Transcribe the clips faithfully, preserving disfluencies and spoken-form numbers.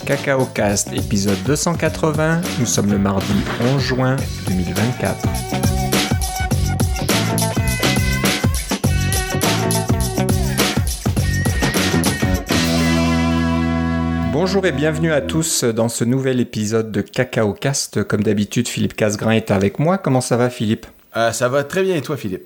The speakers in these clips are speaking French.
CacaoCast, épisode deux cent quatre-vingts. Nous sommes le mardi onze juin deux mille vingt-quatre. Bonjour et bienvenue à tous dans ce nouvel épisode de CacaoCast. Comme d'habitude, Philippe Casgrain est avec moi. Comment ça va, Philippe ? euh, Ça va très bien et toi, Philippe ?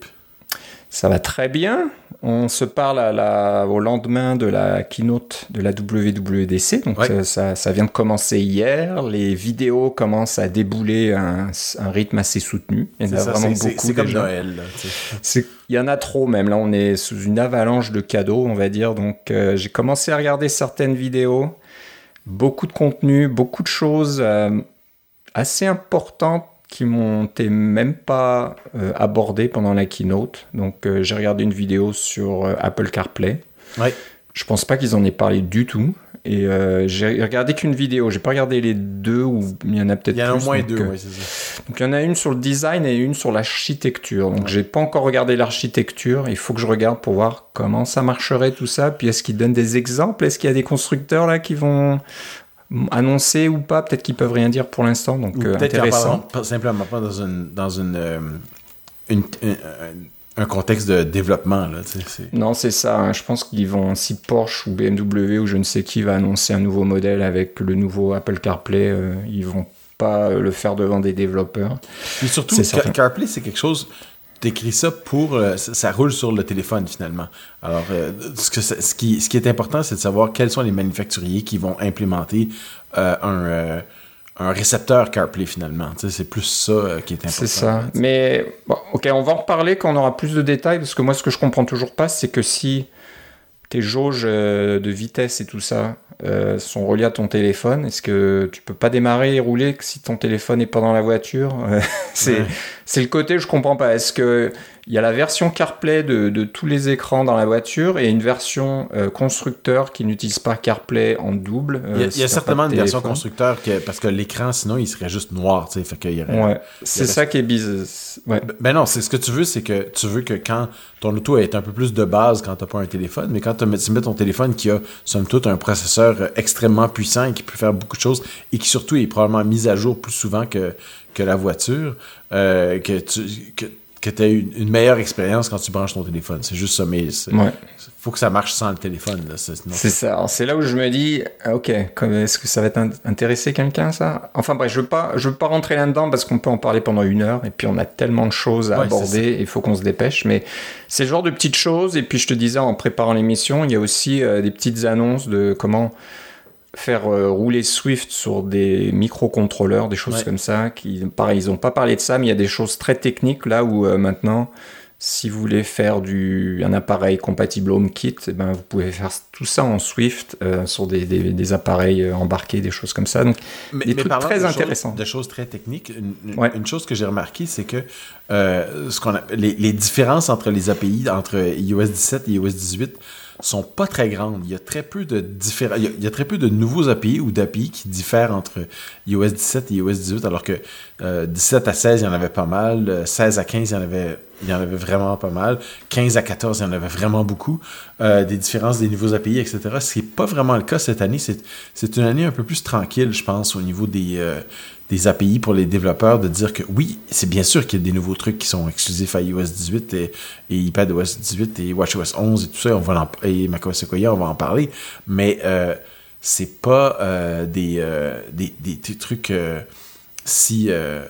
Ça va très bien. On se parle à la, au lendemain de la keynote de la W W D C. Donc ouais. ça, ça vient de commencer hier. Les vidéos commencent à débouler à un, un rythme assez soutenu. Il y en a ça, vraiment c'est, beaucoup. C'est, c'est comme déjà. Noël. Là, c'est, il y en a trop même. Là, on est sous une avalanche de cadeaux, on va dire. Donc euh, j'ai commencé à regarder certaines vidéos. Beaucoup de contenu, beaucoup de choses euh, assez importantes qui m'ont été même pas euh, abordées pendant la keynote. Donc, euh, j'ai regardé une vidéo sur euh, Apple CarPlay. Ouais. Je pense pas qu'ils en aient parlé du tout. Et euh, j'ai regardé qu'une vidéo. J'ai pas regardé les deux, ou il y en a peut-être plus. Il y en a au moins donc, deux, euh, oui, c'est ça. Donc, il y en a une sur le design et une sur l'architecture. Donc, ouais. J'ai pas encore regardé l'architecture. Il faut que je regarde pour voir comment ça marcherait, tout ça. Puis, est-ce qu'ils donnent des exemples ? Est-ce qu'il y a des constructeurs là qui vont annoncer ou pas, peut-être qu'ils peuvent rien dire pour l'instant, donc ou euh, peut-être intéressant. Pas simplement pas dans une dans une, euh, une, une, un contexte de développement là. Tu sais, c'est... Non, c'est ça. Hein. Je pense qu'ils vont, si Porsche ou B M W ou je ne sais qui va annoncer un nouveau modèle avec le nouveau Apple CarPlay, euh, ils vont pas le faire devant des développeurs. Et surtout, Car- CarPlay, c'est quelque chose. T'écris ça pour... Euh, ça, ça roule sur le téléphone, finalement. Alors, euh, ce, que ça, ce, qui, ce qui est important, c'est de savoir quels sont les manufacturiers qui vont implémenter euh, un, euh, un récepteur CarPlay, finalement. Tu sais, c'est plus ça euh, qui est important. C'est ça. Mais, bon, OK, on va en reparler quand on aura plus de détails, parce que moi, ce que je comprends toujours pas, c'est que si tes jauges euh, de vitesse et tout ça euh, sont reliés à ton téléphone, est-ce que tu peux pas démarrer et rouler si ton téléphone n'est pas dans la voiture ? euh, c'est, ouais. c'est le côté que je comprends pas. Est-ce que il y a la version CarPlay de, de tous les écrans dans la voiture et une version euh, constructeur qui n'utilise pas CarPlay en double euh, Il y a, si il y a certainement une version téléphone. constructeur que, parce que l'écran, sinon, il serait juste noir. Tu sais, fait qu'il y aurait, ouais. C'est ça qui est bizarre. Ouais. Ben non, c'est ce que tu veux, c'est que tu veux que quand ton auto est un peu plus de base quand tu n'as pas un téléphone, mais quand tu mets ton téléphone qui a, somme toute, un processeur extrêmement puissant et qui peut faire beaucoup de choses et qui surtout est probablement mis à jour plus souvent que, que la voiture, euh, que tu que, que tu as une, une meilleure expérience quand tu branches ton téléphone. C'est juste ça, mais il ouais. faut que ça marche sans le téléphone. Là. C'est, sinon, c'est ça. Alors, c'est là où je me dis, ok, est-ce que ça va in- intéresser quelqu'un, ça ? Enfin bref, je ne veux pas, je veux pas rentrer là-dedans parce qu'on peut en parler pendant une heure et puis on a tellement de choses à ouais, aborder et il faut qu'on se dépêche. Mais c'est le genre de petites choses. Et puis je te disais, en préparant l'émission, il y a aussi euh, des petites annonces de comment faire euh, rouler Swift sur des microcontrôleurs, des choses ouais. comme ça. Qui, pareil, ils n'ont pas parlé de ça, mais il y a des choses très techniques là où euh, maintenant, si vous voulez faire du, un appareil compatible HomeKit, eh ben, vous pouvez faire tout ça en Swift euh, sur des, des, des appareils embarqués, des choses comme ça. Donc, mais, des mais trucs très de intéressants. Choses, de choses très techniques, une, une, ouais. une chose que j'ai remarqué, c'est que euh, ce qu'on a, les, les différences entre les A P I, entre i O S dix-sept et i O S dix-huit, sont pas très grandes. Il y a très peu de diffé- il y a, il y a très peu de nouveaux A P I ou d'A P I qui diffèrent entre i O S dix-sept et i O S dix-huit, alors que euh, dix-sept à seize, il y en avait pas mal. seize à quinze, il y en avait, il y en avait vraiment pas mal. quinze à quatorze, il y en avait vraiment beaucoup. Euh, des différences des nouveaux A P I, et cetera. Ce qui n'est pas vraiment le cas cette année. C'est, c'est une année un peu plus tranquille, je pense, au niveau des... Euh, des A P I pour les développeurs, de dire que oui, c'est bien sûr qu'il y a des nouveaux trucs qui sont exclusifs à i O S dix-huit et, et iPadOS dix-huit et WatchOS onze et tout ça, on va en, et macOS Sequoia, on va en parler, mais euh, c'est pas euh, des, euh, des, des, des trucs euh, si... Euh,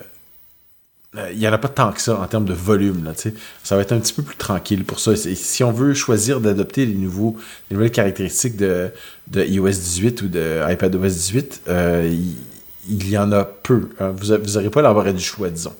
il n'y en a pas tant que ça en termes de volume. Là, ça va être un petit peu plus tranquille pour ça. Et si on veut choisir d'adopter les, nouveaux, les nouvelles caractéristiques de, de i O S dix-huit ou de iPadOS dix-huit, euh, il, il y en a peu. Vous n'aurez pas l'embarras du choix, disons.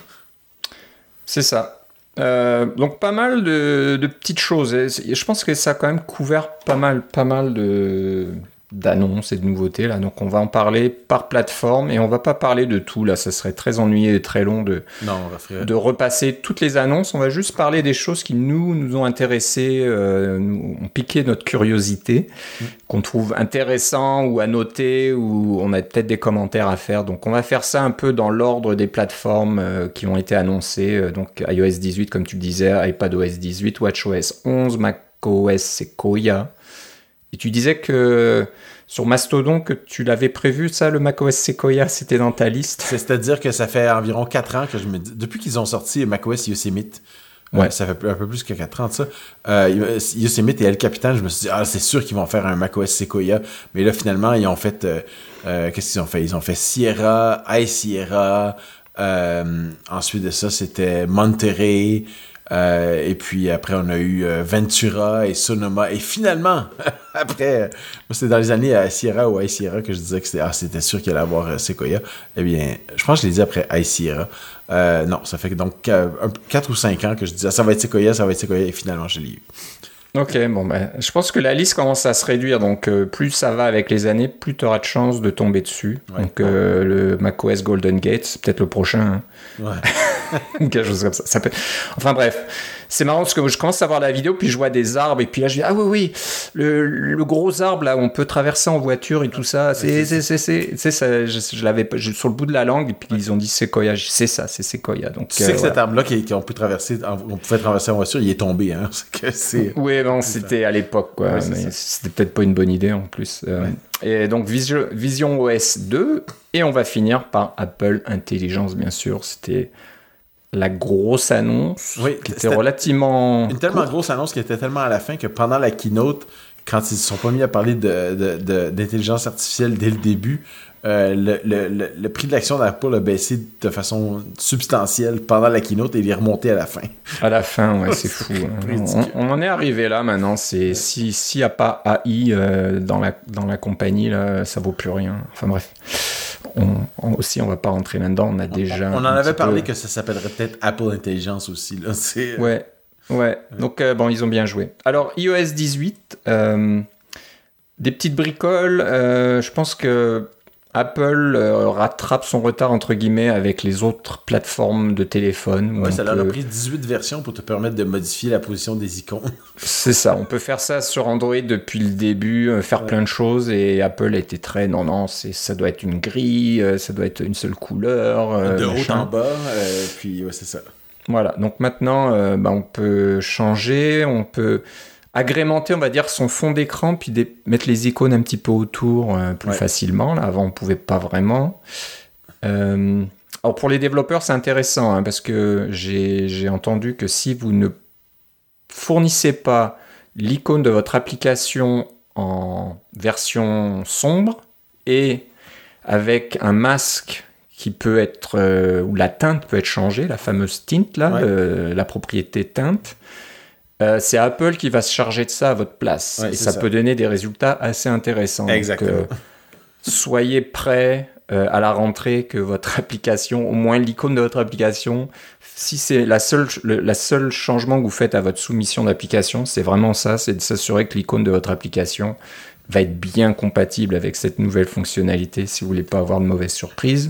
C'est ça. Euh, donc pas mal de, de petites choses. Et je pense que ça a quand même couvert pas mal, pas mal de... d'annonces et de nouveautés là, donc on va en parler par plateforme et on va pas parler de tout là, ça serait très ennuyé et très long de, non, on va faire... de repasser toutes les annonces. On va juste parler des choses qui nous, nous ont intéressés, euh, nous ont piqué notre curiosité, mmh. qu'on trouve intéressant ou à noter, ou on a peut-être des commentaires à faire. Donc on va faire ça un peu dans l'ordre des plateformes euh, qui ont été annoncées, euh, donc i O S dix-huit comme tu le disais, iPadOS dix-huit, WatchOS onze, macOS Sequoia Et tu disais que sur Mastodon, que tu l'avais prévu, ça, le macOS Sequoia, c'était dans ta liste. C'est-à-dire que ça fait environ quatre ans que je me dis... Depuis qu'ils ont sorti macOS Yosemite, ouais. euh, ça fait un peu plus que quatre ans de ça, euh, Yosemite et El Capitan, je me suis dit, ah, c'est sûr qu'ils vont faire un macOS Sequoia. Mais là, finalement, ils ont fait... Euh, euh, qu'est-ce qu'ils ont fait? Ils ont fait Sierra, High Sierra, euh, ensuite de ça, c'était Monterey... Euh, et puis après, on a eu euh, Ventura et Sonoma. Et finalement, après, euh, moi, c'était dans les années à Sierra ou High Sierra que je disais que c'était, ah, c'était sûr qu'il allait avoir euh, Sequoia. Eh bien, je pense que je l'ai dit après High Sierra. Euh, non, ça fait donc quatre ou cinq ans que je disais, ah, ça va être Sequoia, ça va être Sequoia. Et finalement, je l'ai eu. Ok, bon, ben, je pense que la liste commence à se réduire. Donc, euh, plus ça va avec les années, plus tu auras de chances de tomber dessus. Ouais, donc, ouais. Euh, le macOS Golden Gate, c'est peut-être le prochain. Hein. Ouais. Quelque chose comme ça. ça peut... Enfin, bref. C'est marrant parce que je commence à voir la vidéo, puis je vois des arbres, et puis là, je dis, ah oui, oui, le, le gros arbre, là, on peut traverser en voiture et tout ça. C'est, c'est, c'est, c'est, c'est, ça, je, je l'avais je, sur le bout de la langue, et puis ouais. Ils ont dit Sequoia. C'est ça, c'est Sequoia. Donc, tu sais euh, que voilà. Cet arbre-là qu'on peut traverser, on pouvait traverser en voiture, il est tombé, hein. C'est que c'est... Oui, bon, c'était ça. À l'époque, quoi. Ouais, mais c'était peut-être pas une bonne idée, en plus. Euh, ouais. Et donc, Vision, Vision O S deux, et on va finir par Apple Intelligence, bien sûr. C'était la grosse annonce oui, qui était relativement... Une tellement grosse annonce qui était tellement à la fin que pendant la keynote, quand ils ne se sont pas mis à parler de, de, de, d'intelligence artificielle dès le début, euh, le, le, le, le prix de l'action d'Apple a baissé de façon substantielle pendant la keynote et il est remonté à la fin. À la fin, ouais, c'est fou. Hein. On, on en est arrivé là maintenant. C'est, si, s'il n'y a pas A I euh, dans, la, dans la compagnie, là, ça ne vaut plus rien. Enfin bref. On, on, aussi, on va pas rentrer là-dedans. On a déjà. On, on en avait parlé peu... que ça s'appellerait peut-être Apple Intelligence aussi. Là. C'est... Ouais, ouais. ouais. Donc, euh, bon, ils ont bien joué. Alors, i O S dix-huit, euh, des petites bricoles. Euh, je pense que Apple euh, rattrape son retard, entre guillemets, avec les autres plateformes de téléphone. Ouais, ça peut... leur a pris dix-huit versions pour te permettre de modifier la position des icônes. C'est ça, on peut faire ça sur Android depuis le début, euh, faire ouais. plein de choses, et Apple a été très, non, non, c'est, ça doit être une grille, euh, ça doit être une seule couleur. Euh, de machin. haut en bas, euh, puis ouais, c'est ça. Voilà, donc maintenant, euh, bah, on peut changer, on peut... agrémenter, on va dire, son fond d'écran, puis des... mettre les icônes un petit peu autour euh, plus ouais. facilement. Là, avant, on ne pouvait pas vraiment. Euh... Alors, pour les développeurs, c'est intéressant, hein, parce que j'ai, j'ai entendu que si vous ne fournissez pas l'icône de votre application en version sombre et avec un masque qui peut être... Euh, où la teinte peut être changée, la fameuse tint, là, ouais. le, la propriété teinte, Euh, c'est Apple qui va se charger de ça à votre place. Ouais, et ça, ça peut donner des résultats assez intéressants. Exactement. Donc, euh, soyez prêts euh, à la rentrée que votre application, au moins l'icône de votre application, si c'est la seule, le la seule changement que vous faites à votre soumission d'application, c'est vraiment ça, c'est de s'assurer que l'icône de votre application va être bien compatible avec cette nouvelle fonctionnalité si vous voulez pas avoir de mauvaises surprises.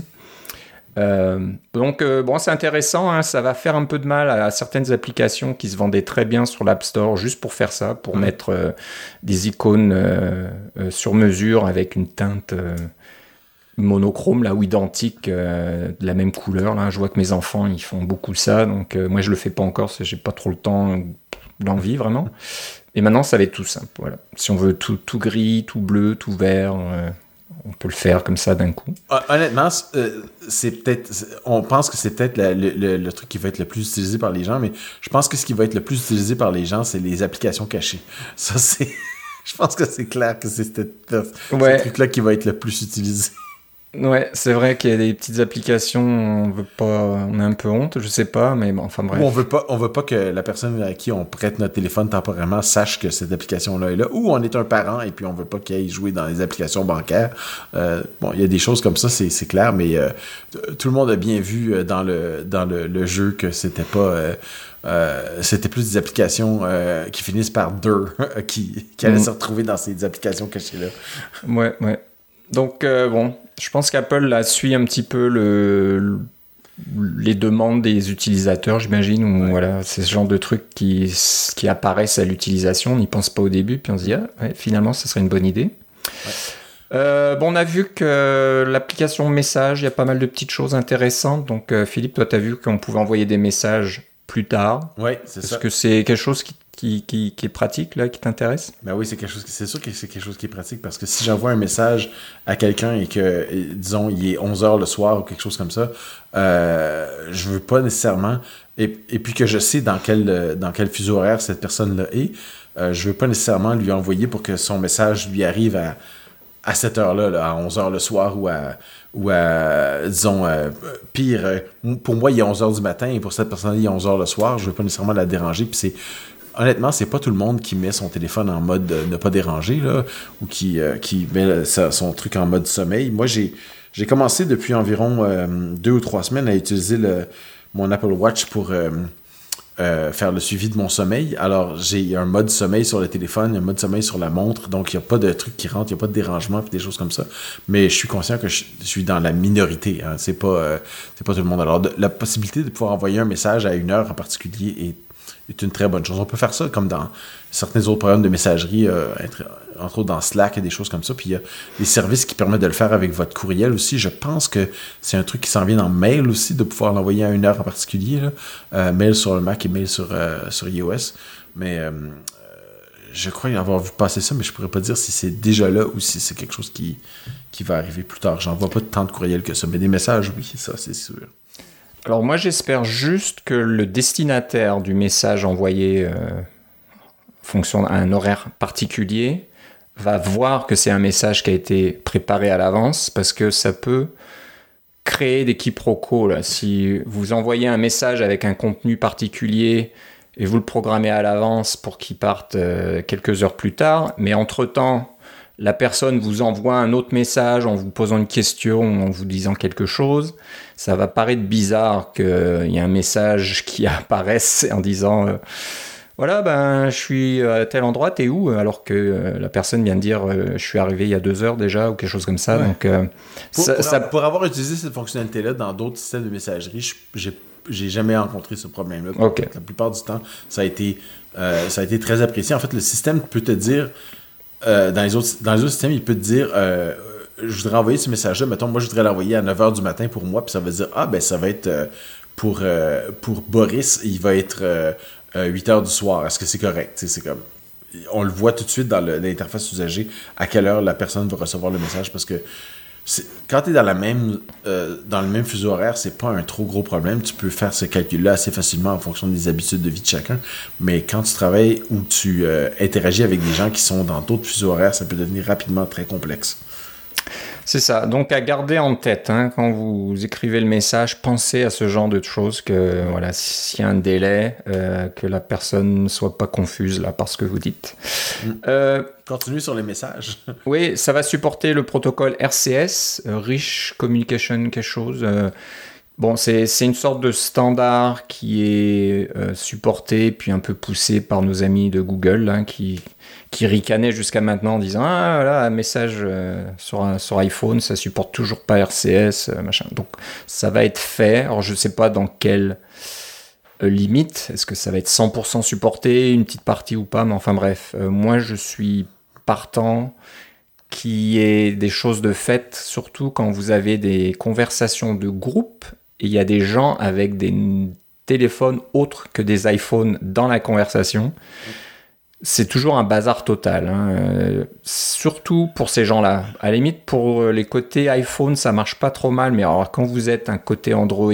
Euh, donc euh, bon, c'est intéressant, hein, ça va faire un peu de mal à, à certaines applications qui se vendaient très bien sur l'App Store juste pour faire ça, pour mmh. mettre euh, des icônes euh, euh, sur mesure avec une teinte euh, monochrome là ou identique euh, de la même couleur. Là, je vois que mes enfants ils font beaucoup ça, donc euh, moi je le fais pas encore, parce que j'ai pas trop le temps, l'envie vraiment. Et maintenant ça va être tout simple. Voilà, si on veut tout, tout gris, tout bleu, tout vert. Euh, On peut le faire comme ça d'un coup. Honnêtement, c'est peut-être. On pense que c'est peut-être le, le, le truc qui va être le plus utilisé par les gens, mais je pense que ce qui va être le plus utilisé par les gens, c'est les applications cachées. Ça, c'est. Je pense que c'est clair que c'est ce ouais. truc-là qui va être le plus utilisé. Ouais, c'est vrai qu'il y a des petites applications, on veut pas, on a un peu honte, je sais pas, mais bon, enfin bref. Ou on veut pas, on veut pas que la personne à qui on prête notre téléphone temporairement sache que cette application-là est là, ou on est un parent et puis on veut pas qu'il aille jouer dans les applications bancaires. Euh, bon, il y a des choses comme ça, c'est, c'est clair, mais euh, tout le monde a bien vu dans le dans le, le jeu que c'était pas. Euh, Euh, c'était plus des applications euh, qui finissent par deux qui, qui allaient mmh. se retrouver dans ces applications cachées-là. Ouais, ouais. Donc, euh, bon, je pense qu'Apple là, suit un petit peu le, le, les demandes des utilisateurs, j'imagine, ou ouais. voilà, c'est ce genre de trucs qui, qui apparaissent à l'utilisation. On n'y pense pas au début, puis on se dit, ah, ouais, finalement, ça serait une bonne idée. Ouais. Euh, bon, on a vu que l'application message, il y a pas mal de petites choses intéressantes. Donc, euh, Philippe, toi, tu as vu qu'on pouvait envoyer des messages plus tard. Oui, c'est Est-ce ça. que c'est quelque chose qui qui, qui, qui est pratique, là, qui t'intéresse? Ben oui, c'est quelque chose, c'est sûr que c'est quelque chose qui est pratique parce que si j'envoie un message à quelqu'un et que, disons, il est onze heures le soir ou quelque chose comme ça, euh, je veux pas nécessairement, et, et puis que je sais dans quel, dans quel fuseau horaire cette personne-là est, euh, je veux pas nécessairement lui envoyer pour que son message lui arrive à, à cette heure-là, là, à onze heures le soir ou à, ou à disons, euh, pire, euh, pour moi, il est onze heures du matin et pour cette personne-là, il est onze heures le soir, je veux pas nécessairement la déranger, puis c'est honnêtement, c'est pas tout le monde qui met son téléphone en mode euh, ne pas déranger, là, ou qui, euh, qui met sa, son truc en mode sommeil. Moi, j'ai, j'ai commencé depuis environ euh, deux ou trois semaines à utiliser le, mon Apple Watch pour euh, euh, faire le suivi de mon sommeil. Alors, j'ai un mode sommeil sur le téléphone, un mode sommeil sur la montre, donc il n'y a pas de trucs qui rentrent, il n'y a pas de dérangement, puis des choses comme ça. Mais je suis conscient que je, je suis dans la minorité, hein. C'est pas, euh, c'est pas tout le monde. Alors, de, la possibilité de pouvoir envoyer un message à une heure en particulier est est une très bonne chose. On peut faire ça comme dans certains autres programmes de messagerie, euh, entre autres dans Slack et des choses comme ça. Puis il y a des services qui permettent de le faire avec votre courriel aussi. Je pense que c'est un truc qui s'en vient dans Mail aussi, de pouvoir l'envoyer à une heure en particulier. Là. Euh, mail sur le Mac et Mail sur, euh, sur iOS. Mais euh, je crois y avoir vu passer ça, mais je pourrais pas dire si c'est déjà là ou si c'est quelque chose qui, qui va arriver plus tard. J'envoie pas tant de courriels que ça. Mais des messages, oui, ça, c'est sûr. Alors moi, j'espère juste que le destinataire du message envoyé euh, fonction à un horaire particulier va voir que c'est un message qui a été préparé à l'avance, parce que ça peut créer des quiproquos. Là. Si vous envoyez un message avec un contenu particulier et vous le programmez à l'avance pour qu'il parte euh, quelques heures plus tard, mais entre-temps, la personne vous envoie un autre message en vous posant une question ou en vous disant quelque chose, ça va paraître bizarre qu'il y ait un message qui apparaisse en disant euh, voilà, ben, je suis à tel endroit, t'es où? Alors que euh, la personne vient de dire euh, je suis arrivé il y a deux heures déjà ou quelque chose comme ça. Ouais. Donc, euh, pour, ça, pour, ça... pour avoir utilisé cette fonctionnalité-là dans d'autres systèmes de messagerie, j'ai, j'ai jamais rencontré ce problème-là. Okay. La plupart du temps, ça a été, euh, ça a été très apprécié. En fait, le système peut te dire Euh, dans, les autres, dans les autres systèmes, il peut te dire euh, je voudrais envoyer ce message-là, mettons, moi je voudrais l'envoyer à neuf heures du matin pour moi, puis ça veut dire ah ben ça va être euh, pour, euh, pour Boris, il va être euh, euh, huit heures du soir. Est-ce que c'est correct? T'sais, c'est comme on le voit tout de suite dans le, l'interface usagée à quelle heure la personne va recevoir le message, parce que c'est, quand tu es dans, la même, euh, dans le même fuseau horaire, c'est pas un trop gros problème. Tu peux faire ce calcul-là assez facilement en fonction des habitudes de vie de chacun. Mais quand tu travailles ou tu euh, interagis avec des gens qui sont dans d'autres fuseaux horaires, ça peut devenir rapidement très complexe. C'est ça. Donc, à garder en tête, hein, quand vous écrivez le message, pensez à ce genre de choses, que voilà, s'il y a un délai, euh, que la personne ne soit pas confuse là par ce que vous dites. Mmh. Euh, Continue sur les messages. Oui, ça va supporter le protocole R C S, euh, Rich Communication quelque chose. Euh, bon, c'est, c'est une sorte de standard qui est euh, supporté puis un peu poussé par nos amis de Google, hein, qui qui ricanaient jusqu'à maintenant en disant ah voilà, un message euh, sur sur iPhone, ça supporte toujours pas R C S, euh, machin. Donc ça va être fait. Alors je sais pas dans quelle euh, limite. Est-ce que ça va être cent pour cent supporté, une petite partie ou pas? Mais enfin bref, euh, moi je suis partant qu'il y ait des choses de fait, surtout quand vous avez des conversations de groupe et il y a des gens avec des téléphones autres que des iPhones dans la conversation. C'est toujours un bazar total, hein. Euh, surtout pour ces gens-là. À la limite, pour les côtés iPhone, ça marche pas trop mal, mais alors quand vous êtes un côté Android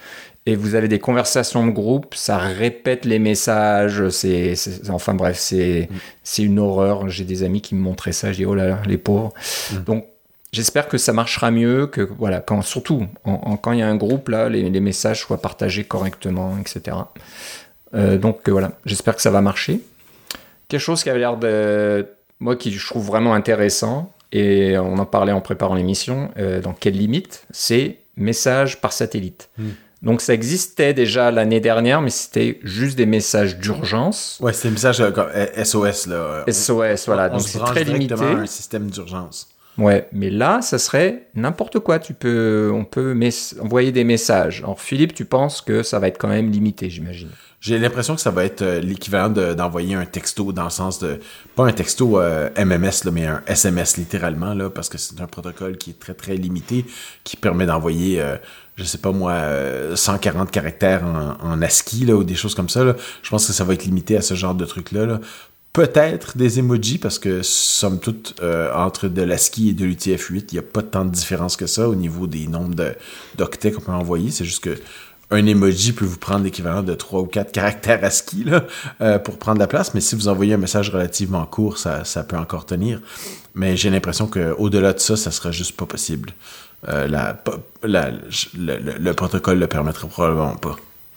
et vous avez des conversations de groupe, ça répète les messages, c'est, c'est enfin bref, c'est, mmh. c'est une horreur. J'ai des amis qui me montraient ça, je dis oh là là, les pauvres. Mmh. Donc j'espère que ça marchera mieux, que voilà, quand, surtout en, en, quand il y a un groupe, là, les, les messages soient partagés correctement, et cetera. Euh, donc euh, voilà, j'espère que ça va marcher. Quelque chose qui avait l'air de... Moi, qui je trouve vraiment intéressant, et on en parlait en préparant l'émission, euh, dans quelle limite, c'est message par satellite. Mmh. Donc, ça existait déjà l'année dernière, mais c'était juste des messages d'urgence. Ouais, c'était des messages euh, comme S O S, là. S O S, voilà. On, on donc, c'est très limité. directement à un système d'urgence. Ouais, mais là, ça serait n'importe quoi. Tu peux, on peut mes- envoyer des messages. Alors, Philippe, tu penses que ça va être quand même limité, j'imagine. J'ai l'impression que ça va être euh, l'équivalent de, d'envoyer un texto dans le sens de... Pas un texto euh, M M S, là, mais un S M S littéralement, là, parce que c'est un protocole qui est très, très limité, qui permet d'envoyer, euh, je sais pas moi, euh, cent quarante caractères en, en ASCII, là, ou des choses comme ça. Là. Je pense que ça va être limité à ce genre de trucs-là. Là. Peut-être des emojis, parce que, somme toute, euh, entre de l'ASCII et de l'U T F huit, il n'y a pas tant de différence que ça au niveau des nombres de, d'octets qu'on peut envoyer. C'est juste que un emoji peut vous prendre l'équivalent de trois ou quatre caractères ASCII là, euh, pour prendre la place, mais si vous envoyez un message relativement court, ça, ça peut encore tenir. Mais j'ai l'impression qu'au-delà de ça, ça sera juste pas possible. Euh, la, la, le, le, le protocole le permettra probablement pas.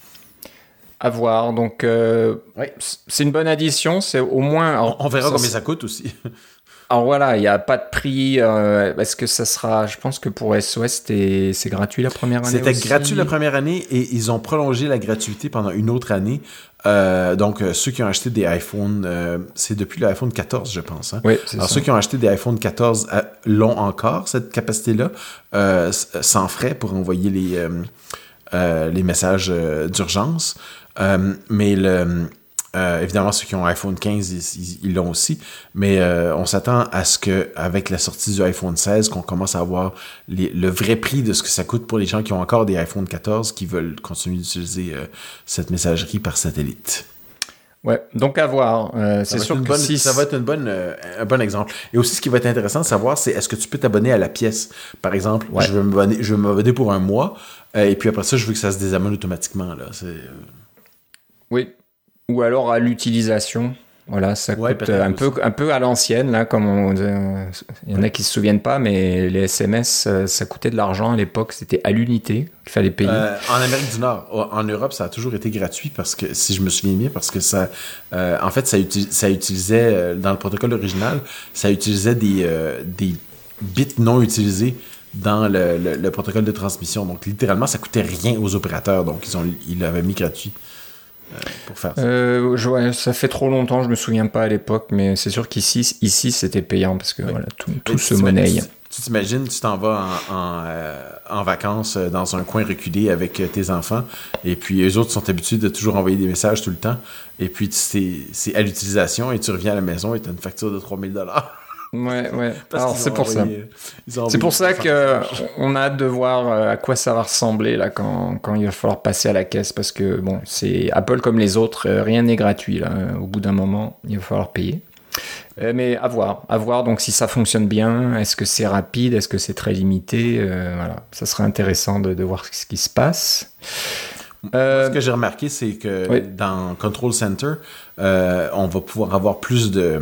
À voir. Donc, euh, oui. c'est une bonne addition. C'est au moins. Alors, on, on verra ça, combien ça coûte aussi. Alors voilà, il n'y a pas de prix. Euh, est-ce que ça sera... Je pense que pour S O S, c'était, c'est gratuit la première année C'était aussi. gratuit la première année et ils ont prolongé la gratuité pendant une autre année. Euh, donc, euh, ceux qui ont acheté des iPhones, euh, c'est depuis l'iPhone quatorze, je pense. Hein? Oui, c'est Alors, ça. ceux qui ont acheté des iPhone quatorze euh, l'ont encore, cette capacité-là, euh, sans frais pour envoyer les, euh, euh, les messages euh, d'urgence. Euh, mais le... Euh, évidemment, ceux qui ont iPhone quinze, ils, ils l'ont aussi, mais euh, on s'attend à ce que, avec la sortie du iPhone seize, qu'on commence à avoir les, le vrai prix de ce que ça coûte pour les gens qui ont encore des iPhone quatorze qui veulent continuer d'utiliser euh, cette messagerie par satellite. Ouais, donc à voir. Euh, c'est sûr que bonne, si... ça va être une bonne, euh, un bon exemple. Et aussi, ce qui va être intéressant de savoir, c'est est-ce que tu peux t'abonner à la pièce. Par exemple, ouais. je veux m'abonner, je veux m'abonner pour un mois, euh, et puis après ça, je veux que ça se désabonne automatiquement. Là. C'est, euh... Oui. Ou alors à l'utilisation. Voilà, ça ouais, coûte un peu, un peu à l'ancienne, là, comme on, euh, il y en a qui se souviennent pas, mais les S M S, euh, ça coûtait de l'argent à l'époque, c'était à l'unité qu'il fallait payer. Euh, en Amérique du Nord, en Europe, ça a toujours été gratuit parce que, si je me souviens bien, parce que ça, euh, en fait, ça, uti- ça utilisait, dans le protocole original, ça utilisait des, euh, des bits non utilisés dans le, le, le protocole de transmission. Donc, littéralement, ça coûtait rien aux opérateurs. Donc, ils ont, ils l'avaient mis gratuit. Euh, pour faire ça. Euh, je, ouais, ça fait trop longtemps, je me souviens pas à l'époque, mais c'est sûr qu'ici, ici, c'était payant parce que oui. voilà, tout, tout se monnaie. Tu t'imagines, tu t'en vas en, en, euh, en vacances dans un coin reculé avec tes enfants, et puis eux autres sont habitués de toujours envoyer des messages tout le temps, et puis c'est, c'est à l'utilisation, et tu reviens à la maison et tu as une facture de trois mille dollars. Ouais, ouais. Alors, c'est pour envoyé, ça. C'est pour ça qu'on a hâte de voir à quoi ça va ressembler là, quand, quand il va falloir passer à la caisse. Parce que, bon, c'est Apple comme les autres, rien n'est gratuit. Là. Au bout d'un moment, il va falloir payer. Euh, mais à voir. À voir donc si ça fonctionne bien. Est-ce que c'est rapide? Est-ce que c'est très limité? euh, Voilà. Ça serait intéressant de, de voir ce qui se passe. Euh, ce que j'ai remarqué, c'est que oui. dans Control Center, euh, on va pouvoir avoir plus de...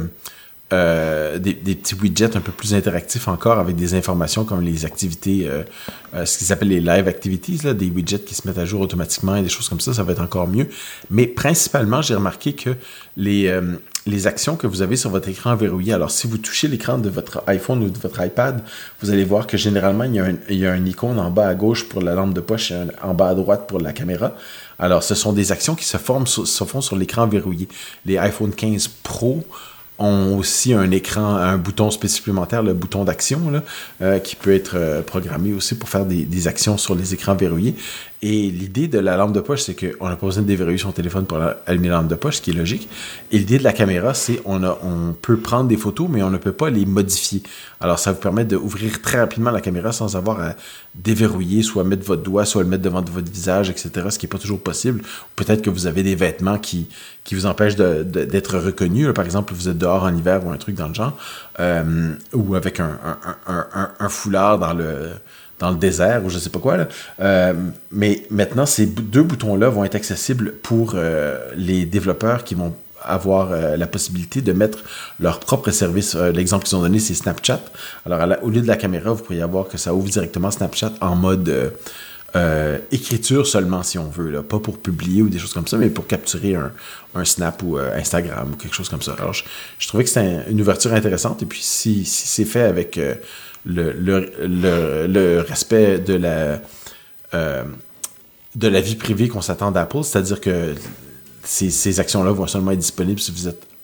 Euh, des, des petits widgets un peu plus interactifs encore avec des informations comme les activités, euh, euh, ce qu'ils appellent les live activities, là, des widgets qui se mettent à jour automatiquement et des choses comme ça, ça va être encore mieux. Mais principalement, j'ai remarqué que les, euh, les actions que vous avez sur votre écran verrouillé, alors si vous touchez l'écran de votre iPhone ou de votre iPad, vous allez voir que généralement, il y a un, il y a un icône en bas à gauche pour la lampe de poche et un, en bas à droite pour la caméra. Alors, ce sont des actions qui se, forment sur, se font sur l'écran verrouillé. Les iPhone quinze Pro ont aussi un écran, un bouton supplémentaire, le bouton d'action, là, euh, qui peut être euh, programmé aussi pour faire des, des actions sur les écrans verrouillés. Et l'idée de la lampe de poche, c'est qu'on n'a pas besoin de déverrouiller son téléphone pour allumer la lampe de poche, ce qui est logique. Et l'idée de la caméra, c'est on a, on peut prendre des photos, mais on ne peut pas les modifier. Alors, ça vous permet d'ouvrir très rapidement la caméra sans avoir à déverrouiller, soit mettre votre doigt, soit le mettre devant votre visage, et cetera, ce qui n'est pas toujours possible. Peut-être que vous avez des vêtements qui, qui vous empêchent de, de, d'être reconnus. Par exemple, vous êtes dehors en hiver ou un truc dans le genre, euh, ou avec un, un, un, un, un foulard dans le... dans le désert ou je sais pas quoi. Là. Euh, mais maintenant, ces deux boutons-là vont être accessibles pour euh, les développeurs qui vont avoir euh, la possibilité de mettre leur propre service. Euh, l'exemple qu'ils ont donné, c'est Snapchat. Alors, la, au lieu de la caméra, vous pourriez avoir que ça ouvre directement Snapchat en mode euh, euh, écriture seulement, si on veut. Là. Pas pour publier ou des choses comme ça, mais pour capturer un, un Snap ou euh, Instagram ou quelque chose comme ça. Alors, je, je trouvais que c'était un, une ouverture intéressante. Et puis, si, si c'est fait avec... Euh, Le, le, le, le respect de la, euh, de la vie privée qu'on s'attend d'Apple, c'est-à-dire que ces, ces actions-là vont seulement être disponibles si vous êtes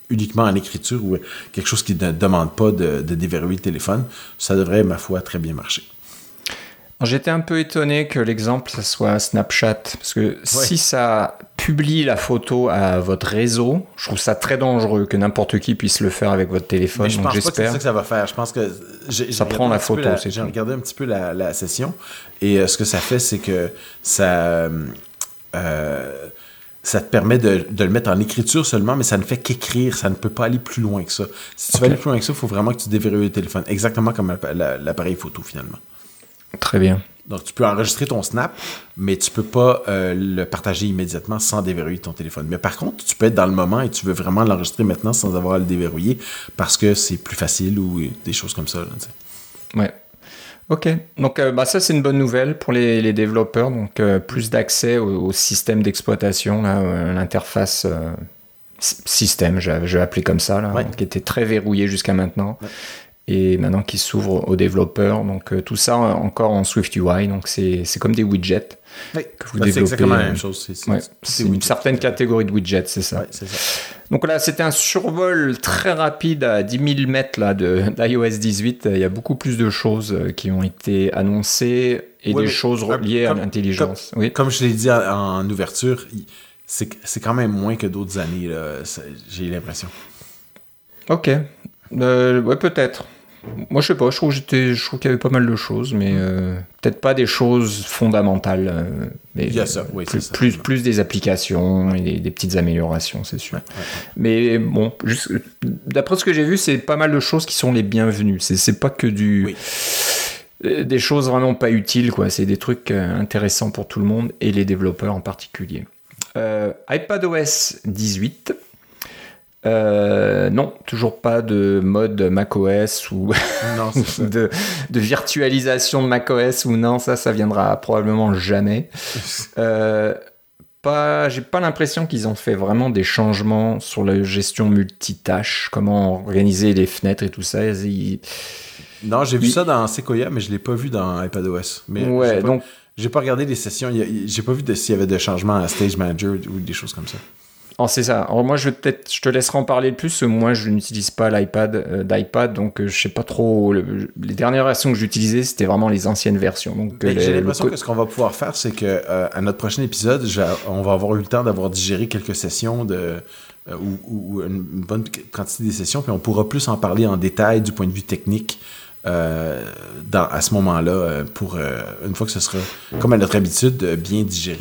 uniquement en écriture ou quelque chose qui ne demande pas de, de déverrouiller le téléphone, ça devrait, ma foi, très bien marcher. J'étais un peu étonné que l'exemple, ça soit Snapchat, parce que ouais. si ça publie la photo à votre réseau, je trouve ça très dangereux que n'importe qui puisse le faire avec votre téléphone. Mais je donc pense j'espère. pas que c'est ça que ça va faire. Je pense que j'ai, ça j'ai prend la photo. La, c'est j'ai tout. regardé un petit peu la, la session et euh, ce que ça fait, c'est que ça, euh, ça te permet de, de le mettre en écriture seulement, mais ça ne fait qu'écrire. Ça ne peut pas aller plus loin que ça. Si tu okay. veux aller plus loin que ça, il faut vraiment que tu déverrouilles le téléphone, exactement comme la, la, l'appareil photo finalement. Très bien. Donc, tu peux enregistrer ton Snap, mais tu peux pas euh, le partager immédiatement sans déverrouiller ton téléphone. Mais par contre, tu peux être dans le moment et tu veux vraiment l'enregistrer maintenant sans avoir à le déverrouiller parce que c'est plus facile ou des choses comme ça. Là, ouais. OK. Donc, euh, bah, ça, c'est une bonne nouvelle pour les, les développeurs. Donc, euh, plus d'accès au, au système d'exploitation, là, euh, l'interface euh, système, je, je vais appeler comme ça, là, ouais. qui était très verrouillé jusqu'à maintenant. Ouais. Et maintenant qui s'ouvre aux développeurs. Donc euh, tout ça encore en SwiftUI, donc c'est, c'est comme des widgets oui. que vous bah, développez. C'est exactement la même chose. C'est, c'est, ouais, c'est, c'est une certaine catégorie de widgets, c'est ça. Ouais, c'est ça. Donc là, c'était un survol très rapide à dix mille mètres là, de, d'iOS dix-huit. Il y a beaucoup plus de choses qui ont été annoncées et ouais, des choses liées comme, à l'intelligence. Comme, oui. comme je l'ai dit en, en ouverture, c'est, c'est quand même moins que d'autres années, là, j'ai l'impression. OK. Euh, ouais, peut-être. Moi, je sais pas, je trouve, j'étais, je trouve qu'il y avait pas mal de choses, mais euh, peut-être pas des choses fondamentales. Euh, mais Il y a ça, oui, plus, c'est ça. Plus, plus des applications et des, des petites améliorations, c'est sûr. Ouais, ouais, ouais. Mais bon, juste, d'après ce que j'ai vu, c'est pas mal de choses qui sont les bienvenues. C'est, c'est pas que du... Oui. Des choses vraiment pas utiles, quoi. C'est des trucs intéressants pour tout le monde et les développeurs en particulier. Euh, iPadOS dix-huit... Euh, non, toujours pas de mode macOS ou non, c'est ça. de, de virtualisation de macOS ou non, ça, ça viendra probablement jamais. euh, pas, j'ai pas l'impression qu'ils ont fait vraiment des changements sur la gestion multitâche, comment organiser les fenêtres et tout ça. Ils... Non, j'ai vu Ils... ça dans Sequoia, mais je l'ai pas vu dans iPadOS. Mais ouais, j'ai pas, donc j'ai pas regardé les sessions, j'ai pas vu de, s'il y avait des changements à Stage Manager ou des choses comme ça. Oh, c'est ça. Alors moi, je, vais peut-être, je te laisserai en parler le plus. Moi, je n'utilise pas l'iPad, euh, d'iPad, donc euh, je sais pas trop. Le, les dernières versions que j'utilisais, c'était vraiment les anciennes versions. Donc, euh, les, j'ai l'impression le... que ce qu'on va pouvoir faire, c'est que euh, à notre prochain épisode, on va avoir eu le temps d'avoir digéré quelques sessions de euh, ou, ou une bonne quantité des sessions, puis on pourra plus en parler en détail du point de vue technique. Euh, dans, à ce moment-là, euh, pour euh, une fois que ce sera, comme à notre habitude, euh, bien digéré.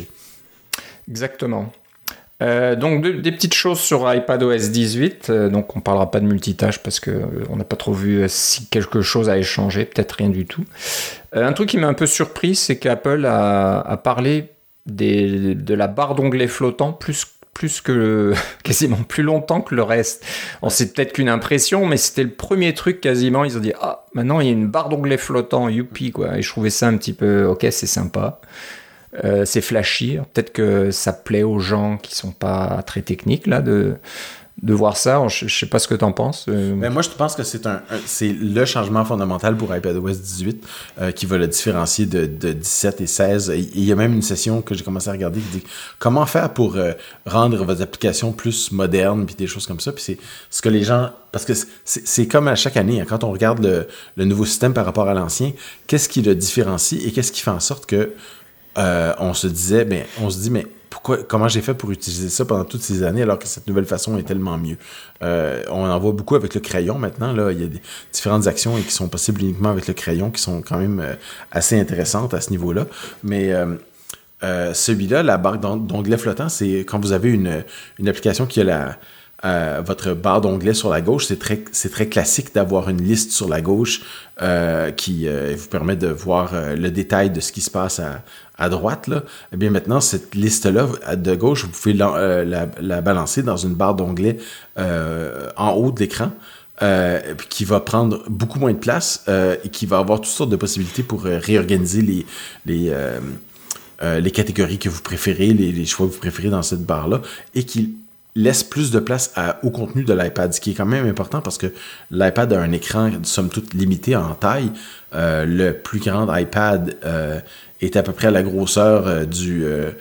Exactement. Euh, donc de, des petites choses sur iPadOS dix-huit, euh, donc on parlera pas de multitâche parce que euh, on n'a pas trop vu euh, si quelque chose allait changer, peut-être rien du tout. Euh, un truc qui m'a un peu surpris, c'est qu'Apple a, a parlé des, de la barre d'onglet flottant plus plus que quasiment plus longtemps que le reste. Bon, c'est peut-être qu'une impression, mais c'était le premier truc quasiment. Ils ont dit ah maintenant il y a une barre d'onglet flottant, youpi quoi. Et je trouvais ça un petit peu ok, c'est sympa. Euh, c'est flashy, peut-être que ça plaît aux gens qui sont pas très techniques là de de voir ça. Je, je sais pas ce que t'en penses. Euh... Ben moi je pense que c'est un, un c'est le changement fondamental pour iPadOS dix-huit euh, qui va le différencier de, de dix-sept et seize. Et il y a même une session que j'ai commencé à regarder qui dit comment faire pour euh, rendre vos applications plus modernes puis des choses comme ça. Puis c'est ce que les gens parce que c'est, c'est comme à chaque année hein, quand on regarde le, le nouveau système par rapport à l'ancien, qu'est-ce qui le différencie et qu'est-ce qui fait en sorte que Euh, on se disait, ben, on se dit, mais pourquoi, comment j'ai fait pour utiliser ça pendant toutes ces années alors que cette nouvelle façon est tellement mieux? Euh, on en voit beaucoup avec le crayon maintenant. Là, il y a des différentes actions qui sont possibles uniquement avec le crayon qui sont quand même euh, assez intéressantes à ce niveau-là. Mais euh, euh, celui-là, la barre d'onglet flottant, c'est quand vous avez une, une application qui a la Euh, votre barre d'onglet sur la gauche, c'est très, c'est très classique d'avoir une liste sur la gauche euh, qui euh, vous permet de voir euh, le détail de ce qui se passe à, à droite. Là. Eh bien maintenant, cette liste-là de gauche, vous pouvez la, euh, la, la balancer dans une barre d'onglet euh, en haut de l'écran euh, qui va prendre beaucoup moins de place euh, et qui va avoir toutes sortes de possibilités pour euh, réorganiser les... les euh, euh, les catégories que vous préférez, les, les choix que vous préférez dans cette barre-là, et qui laisse plus de place à, au contenu de l'iPad, ce qui est quand même important parce que l'iPad a un écran, somme toute, limité en taille. Euh, le plus grand iPad euh, est à peu près à la grosseur euh, du, euh,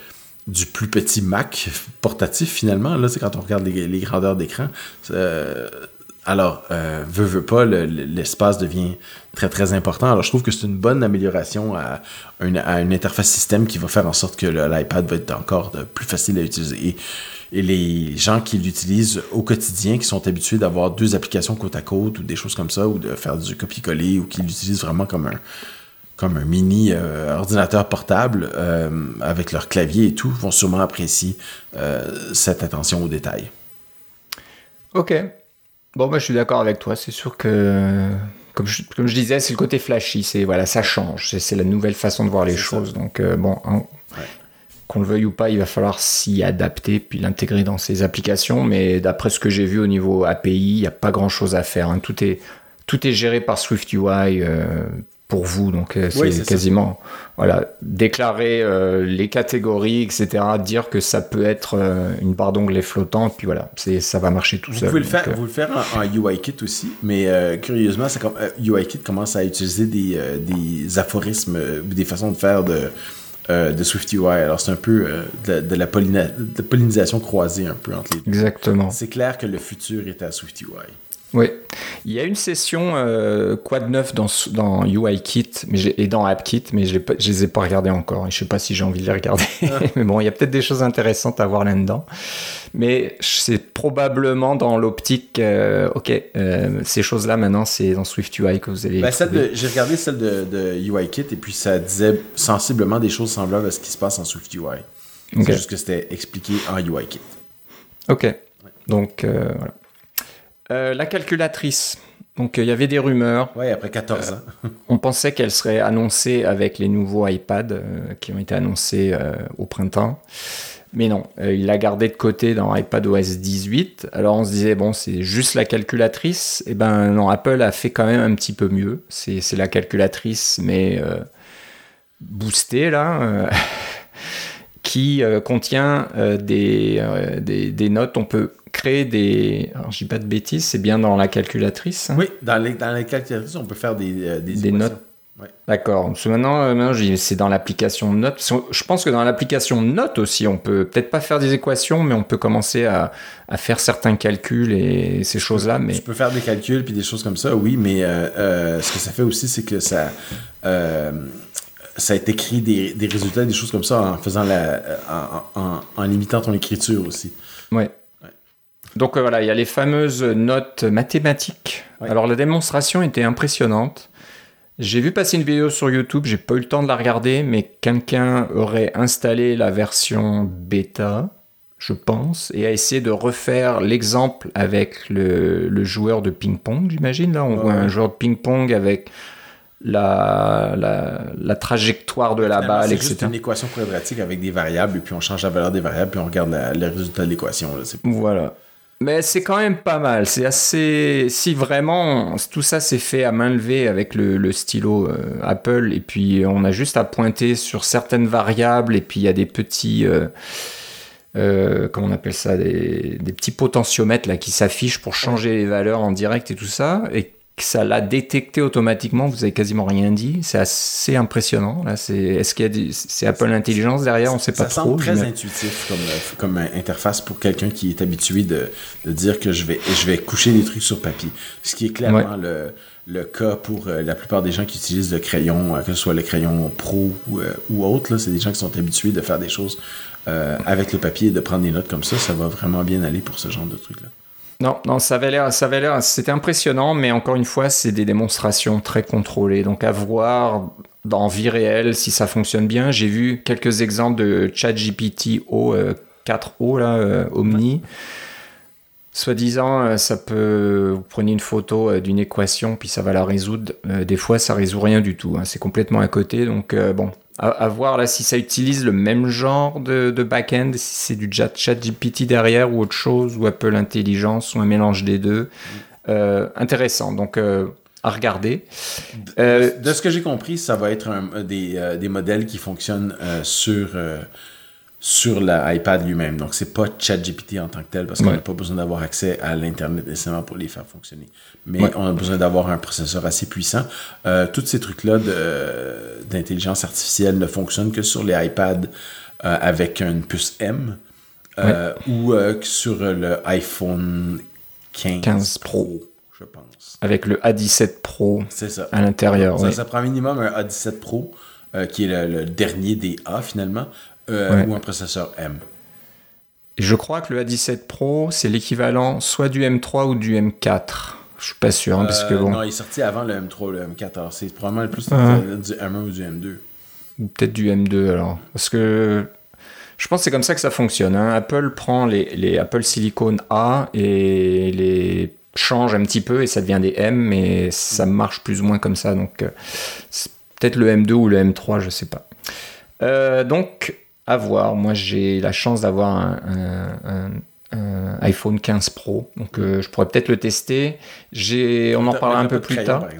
du plus petit Mac portatif finalement. Là, c'est quand on regarde les, les grandeurs d'écran. Euh, alors, euh, veut, veut pas, le, l'espace devient très, très important. Alors, je trouve que c'est une bonne amélioration à une, à une interface système qui va faire en sorte que le, l'iPad va être encore de, plus facile à utiliser. Et, et les gens qui l'utilisent au quotidien, qui sont habitués d'avoir deux applications côte à côte ou des choses comme ça, ou de faire du copier-coller, ou qui l'utilisent vraiment comme un, comme un mini euh, ordinateur portable euh, avec leur clavier et tout, vont sûrement apprécier euh, cette attention aux détails. Ok. Bon, bah, je suis d'accord avec toi. C'est sûr que, comme je, comme je disais, c'est le côté flashy. C'est, voilà, ça change. C'est, c'est la nouvelle façon de voir les c'est choses. Ça. Donc, euh, bon, hein, ouais. Qu'on le veuille ou pas, il va falloir s'y adapter puis l'intégrer dans ses applications. Mais d'après ce que j'ai vu au niveau A P I, il n'y a pas grand-chose à faire. Hein. Tout est, tout est géré par SwiftUI euh, pour vous. Donc, euh, c'est, oui, c'est quasiment... Ça. Voilà, déclarer euh, les catégories, et cetera, dire que ça peut être euh, une barre d'onglet flottante, puis voilà, c'est, ça va marcher tout vous seul. Pouvez le donc, faire, euh... vous le faire en, en UIKit aussi, mais euh, curieusement, ça, euh, UIKit commence à utiliser des, euh, des aphorismes euh, ou des façons de faire de, euh, de SwiftUI. Alors, c'est un peu euh, de, de, la pollina- de pollinisation croisée un peu entre les deux. Exactement. C'est clair que le futur est à SwiftUI. Oui, il y a une session euh, Quad neuf dans, dans UIKit mais j'ai, et dans AppKit, mais je ne les ai pas regardées encore. Et je ne sais pas si j'ai envie de les regarder. Ah. Mais bon, il y a peut-être des choses intéressantes à voir là-dedans. Mais c'est probablement dans l'optique, euh, ok, euh, ces choses-là maintenant, c'est dans SwiftUI que vous allez ben, celle de, j'ai regardé celle de, de UIKit et puis ça disait sensiblement des choses semblables à ce qui se passe en SwiftUI. Okay. C'est juste que c'était expliqué en UIKit. Ok, ouais. Donc euh, voilà. Euh, la calculatrice. Donc, il euh, y avait des rumeurs. Oui, après quatorze ans. Euh, on pensait qu'elle serait annoncée avec les nouveaux iPads euh, qui ont été annoncés euh, au printemps. Mais non, euh, il l'a gardé de côté dans iPadOS dix-huit. Alors, on se disait, bon, c'est juste la calculatrice. Eh ben non, Apple a fait quand même un petit peu mieux. C'est, c'est la calculatrice, mais euh, boostée, là. Euh, qui euh, contient euh, des, euh, des, des notes. On peut créer des... Alors, je dis pas de bêtises, c'est bien dans la calculatrice. Hein. Oui, dans les, dans la calculatrice, on peut faire des, euh, des, des notes. Ouais. D'accord. Parce que maintenant, euh, maintenant c'est dans l'application Notes. Je pense que dans l'application Notes aussi, on peut peut-être pas faire des équations, mais on peut commencer à, à faire certains calculs et ces choses-là. Mais... Tu peux faire des calculs puis des choses comme ça, oui, mais euh, euh, ce que ça fait aussi, c'est que ça... Euh, ça a écrit des, des résultats, des choses comme ça en faisant la, en, en, en limitant ton écriture aussi. Ouais. ouais. Donc euh, voilà, il y a les fameuses notes mathématiques. Ouais. Alors la démonstration était impressionnante. J'ai vu passer une vidéo sur YouTube, j'ai pas eu le temps de la regarder, mais quelqu'un aurait installé la version bêta, je pense, et a essayé de refaire l'exemple avec le, le joueur de ping-pong, j'imagine. Là, on ouais. voit un joueur de ping-pong avec La, la, la trajectoire de la balle, et cetera. C'est juste une équation quadratique avec des variables, et puis on change la valeur des variables, puis on regarde la, le résultat de l'équation. Là. C'est... Voilà. Mais c'est quand même pas mal. C'est assez... Si vraiment tout ça c'est fait à main levée avec le, le stylo euh, Apple, et puis on a juste à pointer sur certaines variables, et puis il y a des petits... Euh, euh, comment on appelle ça, des, des petits potentiomètres là, qui s'affichent pour changer les valeurs en direct et tout ça, et que ça l'a détecté automatiquement, vous avez quasiment rien dit, c'est assez impressionnant. Là, c'est, est-ce qu'il y a du, c'est Apple Intelligence derrière, on ne sait pas ça trop. Ça semble très mais... intuitif comme, comme interface pour quelqu'un qui est habitué de, de dire que je vais, je vais coucher des trucs sur papier. Ce qui est clairement ouais. le, le cas pour euh, la plupart des gens qui utilisent le crayon, euh, que ce soit le crayon pro ou, euh, ou autre. Là, c'est des gens qui sont habitués de faire des choses euh, avec le papier et de prendre des notes comme ça. Ça va vraiment bien aller pour ce genre de trucs-là. Non, non, ça avait l'air, ça avait l'air, c'était impressionnant, mais encore une fois, c'est des démonstrations très contrôlées. Donc, à voir dans vie réelle si ça fonctionne bien. J'ai vu quelques exemples de ChatGPT O euh, quatre O, là, euh, Omni. Soi-disant, euh, ça peut, vous prenez une photo euh, d'une équation, puis ça va la résoudre. Euh, des fois, ça résout rien du tout. Hein, c'est complètement à côté. Donc, euh, bon, à, à voir là si ça utilise le même genre de, de back-end, si c'est du ChatGPT derrière ou autre chose, ou Apple Intelligence, ou un mélange des deux. Euh, intéressant. Donc, euh, à regarder. Euh, de, de ce que j'ai compris, ça va être un, des, euh, des modèles qui fonctionnent euh, sur... Euh, sur l'iPad lui-même. Donc, c'est pas ChatGPT en tant que tel, parce qu'on n'a ouais. pas besoin d'avoir accès à l'Internet nécessairement pour les faire fonctionner. Mais ouais. on a besoin d'avoir un processeur assez puissant. Euh, tous ces trucs-là de, d'intelligence artificielle ne fonctionnent que sur les iPads euh, avec une puce M, euh, ouais. ou euh, sur le iPhone quinze, quinze Pro, je pense. Avec le A dix-sept Pro c'est ça. à l'intérieur. Ça, oui. ça prend minimum un A dix-sept Pro, euh, qui est le, le dernier des A finalement, euh, ouais. ou un processeur M. Je crois que le A dix-sept Pro, c'est l'équivalent soit du M trois ou du M quatre. Je suis pas sûr, hein, parce que bon... Non, il est sorti avant le M trois ou le M quatre. Alors, c'est probablement plus ah. du M un ou du M deux. Ou peut-être du M deux, alors. Parce que je pense que c'est comme ça que ça fonctionne. Hein. Apple prend les, les Apple Silicon A et les change un petit peu et ça devient des M, mais ça marche plus ou moins comme ça. Donc, c'est peut-être le M deux ou le M trois, je sais pas. Euh, donc... à voir. Moi, j'ai la chance d'avoir un, un, un, un iPhone quinze Pro, donc euh, je pourrais peut-être le tester. J'ai, on en parlera un peu plus crayon, tard.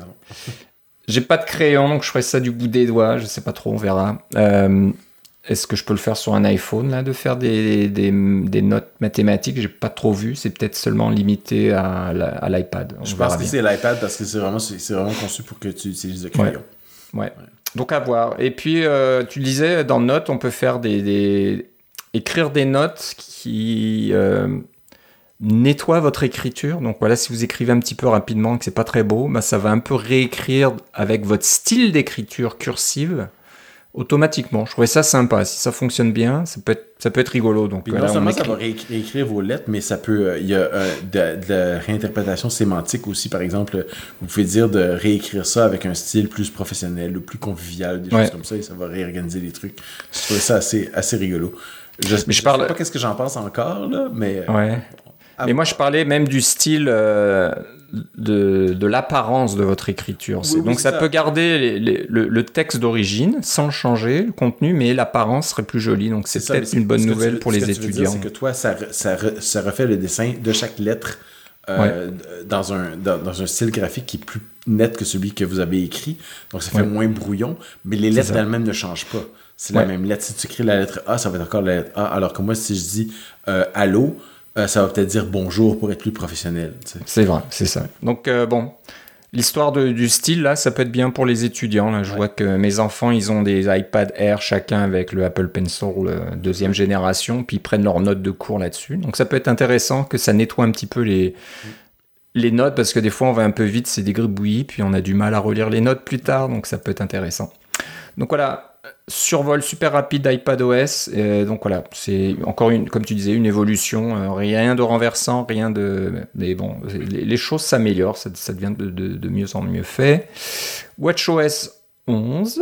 J'ai pas de crayon, donc je ferai ça du bout des doigts. Je sais pas trop, on verra. Euh, est-ce que je peux le faire sur un iPhone, là, de faire des, des, des notes mathématiques? J'ai pas trop vu. C'est peut-être seulement limité à, à l'iPad. On je pense que bien. C'est l'iPad parce que c'est vraiment, c'est, c'est vraiment conçu pour que tu utilises le crayon. Ouais. ouais. ouais. Donc à voir. Et puis euh, tu disais dans Notes, on peut faire des, des... écrire des notes qui euh, nettoient votre écriture. Donc voilà, si vous écrivez un petit peu rapidement et que c'est pas très beau, bah, ça va un peu réécrire avec votre style d'écriture cursive automatiquement. Je trouvais ça sympa. Si ça fonctionne bien, ça peut être, ça peut être rigolo. Donc, puis non là, seulement écrit... ça va réécrire vos lettres, mais ça peut, il euh, y a euh, de, de la réinterprétation sémantique aussi. Par exemple, vous pouvez dire de réécrire ça avec un style plus professionnel ou plus convivial, des ouais. choses comme ça, et ça va réorganiser les trucs. Je trouvais ça assez, assez rigolo. Je ne sais parle... pas qu'est-ce que j'en pense encore, là, mais... Ouais. Ah, mais moi, je parlais même du style euh, de, de l'apparence de votre écriture. Oui, oui, donc, ça, ça peut garder les, les, le, le texte d'origine sans changer le contenu, mais l'apparence serait plus jolie. Donc, c'est, c'est peut-être ça, une bonne nouvelle veux, pour les étudiants. Ce que tu veux dire, c'est que toi, ça, ça, ça refait le dessin de chaque lettre euh, ouais. dans, un, dans, dans un style graphique qui est plus net que celui que vous avez écrit. Donc, ça fait ouais. moins brouillon, mais les lettres elles-mêmes ne changent pas. C'est ouais. la même lettre. Si tu écris la lettre A, ça va être encore la lettre A. Alors que moi, si je dis euh, « Allô », Euh, ça va peut-être dire bonjour pour être plus professionnel. T'sais. C'est vrai, c'est ça. Donc, euh, bon, l'histoire de, du style, là, ça peut être bien pour les étudiants. Là. Je ouais. vois que mes enfants, ils ont des iPad Air chacun avec le Apple Pencil euh, deuxième génération, puis ils prennent leurs notes de cours là-dessus. Donc, ça peut être intéressant que ça nettoie un petit peu les, mmh. les notes, parce que des fois, on va un peu vite, c'est des gribouillis, puis on a du mal à relire les notes plus tard, donc ça peut être intéressant. Donc, voilà. Survol super rapide d'iPadOS, euh, donc voilà, c'est encore une, comme tu disais, une évolution, euh, rien de renversant, rien de, mais bon, les, les choses s'améliorent, ça, ça devient de, de, de mieux en mieux fait. WatchOS onze,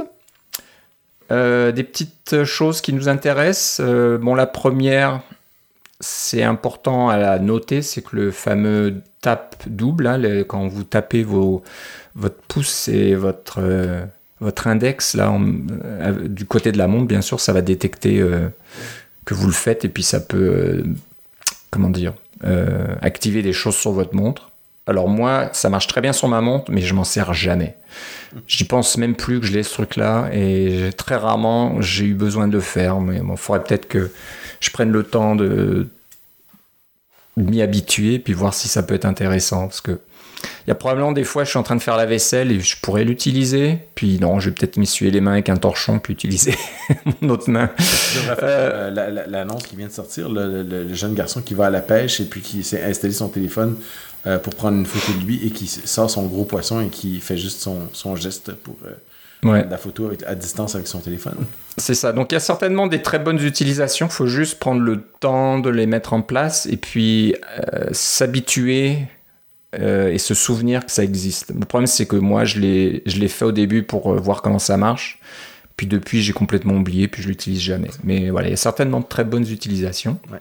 euh, des petites choses qui nous intéressent. Euh, bon, la première, c'est important à la noter, c'est que le fameux tap double, hein, le, quand vous tapez vos, votre pouce et votre euh, votre index, là, en, euh, du côté de la montre, bien sûr, ça va détecter euh, que vous le faites et puis ça peut, euh, comment dire, euh, activer des choses sur votre montre. Alors moi, ça marche très bien sur ma montre, mais je m'en sers jamais. J'y pense même plus que je l'ai ce truc-là et très rarement, j'ai eu besoin de le faire. Mais bon, il faudrait peut-être que je prenne le temps de, de m'y habituer puis voir si ça peut être intéressant parce que il y a probablement des fois, je suis en train de faire la vaisselle et je pourrais l'utiliser. Puis non, je vais peut-être m'essuyer les mains avec un torchon puis utiliser mon autre main. Euh, la, la, l'annonce qui vient de sortir, le, le, le jeune garçon qui va à la pêche et puis qui s'est installé son téléphone euh, pour prendre une photo de lui et qui sort son gros poisson et qui fait juste son, son geste pour euh, ouais. la photo avec, à distance avec son téléphone. C'est ça. Donc il y a certainement des très bonnes utilisations. Il faut juste prendre le temps de les mettre en place et puis euh, s'habituer. Euh, et se souvenir que ça existe. Le problème, c'est que moi, je l'ai, je l'ai fait au début pour euh, voir comment ça marche. Puis depuis, j'ai complètement oublié, puis je l'utilise jamais. Mais voilà, il y a certainement de très bonnes utilisations. Ouais.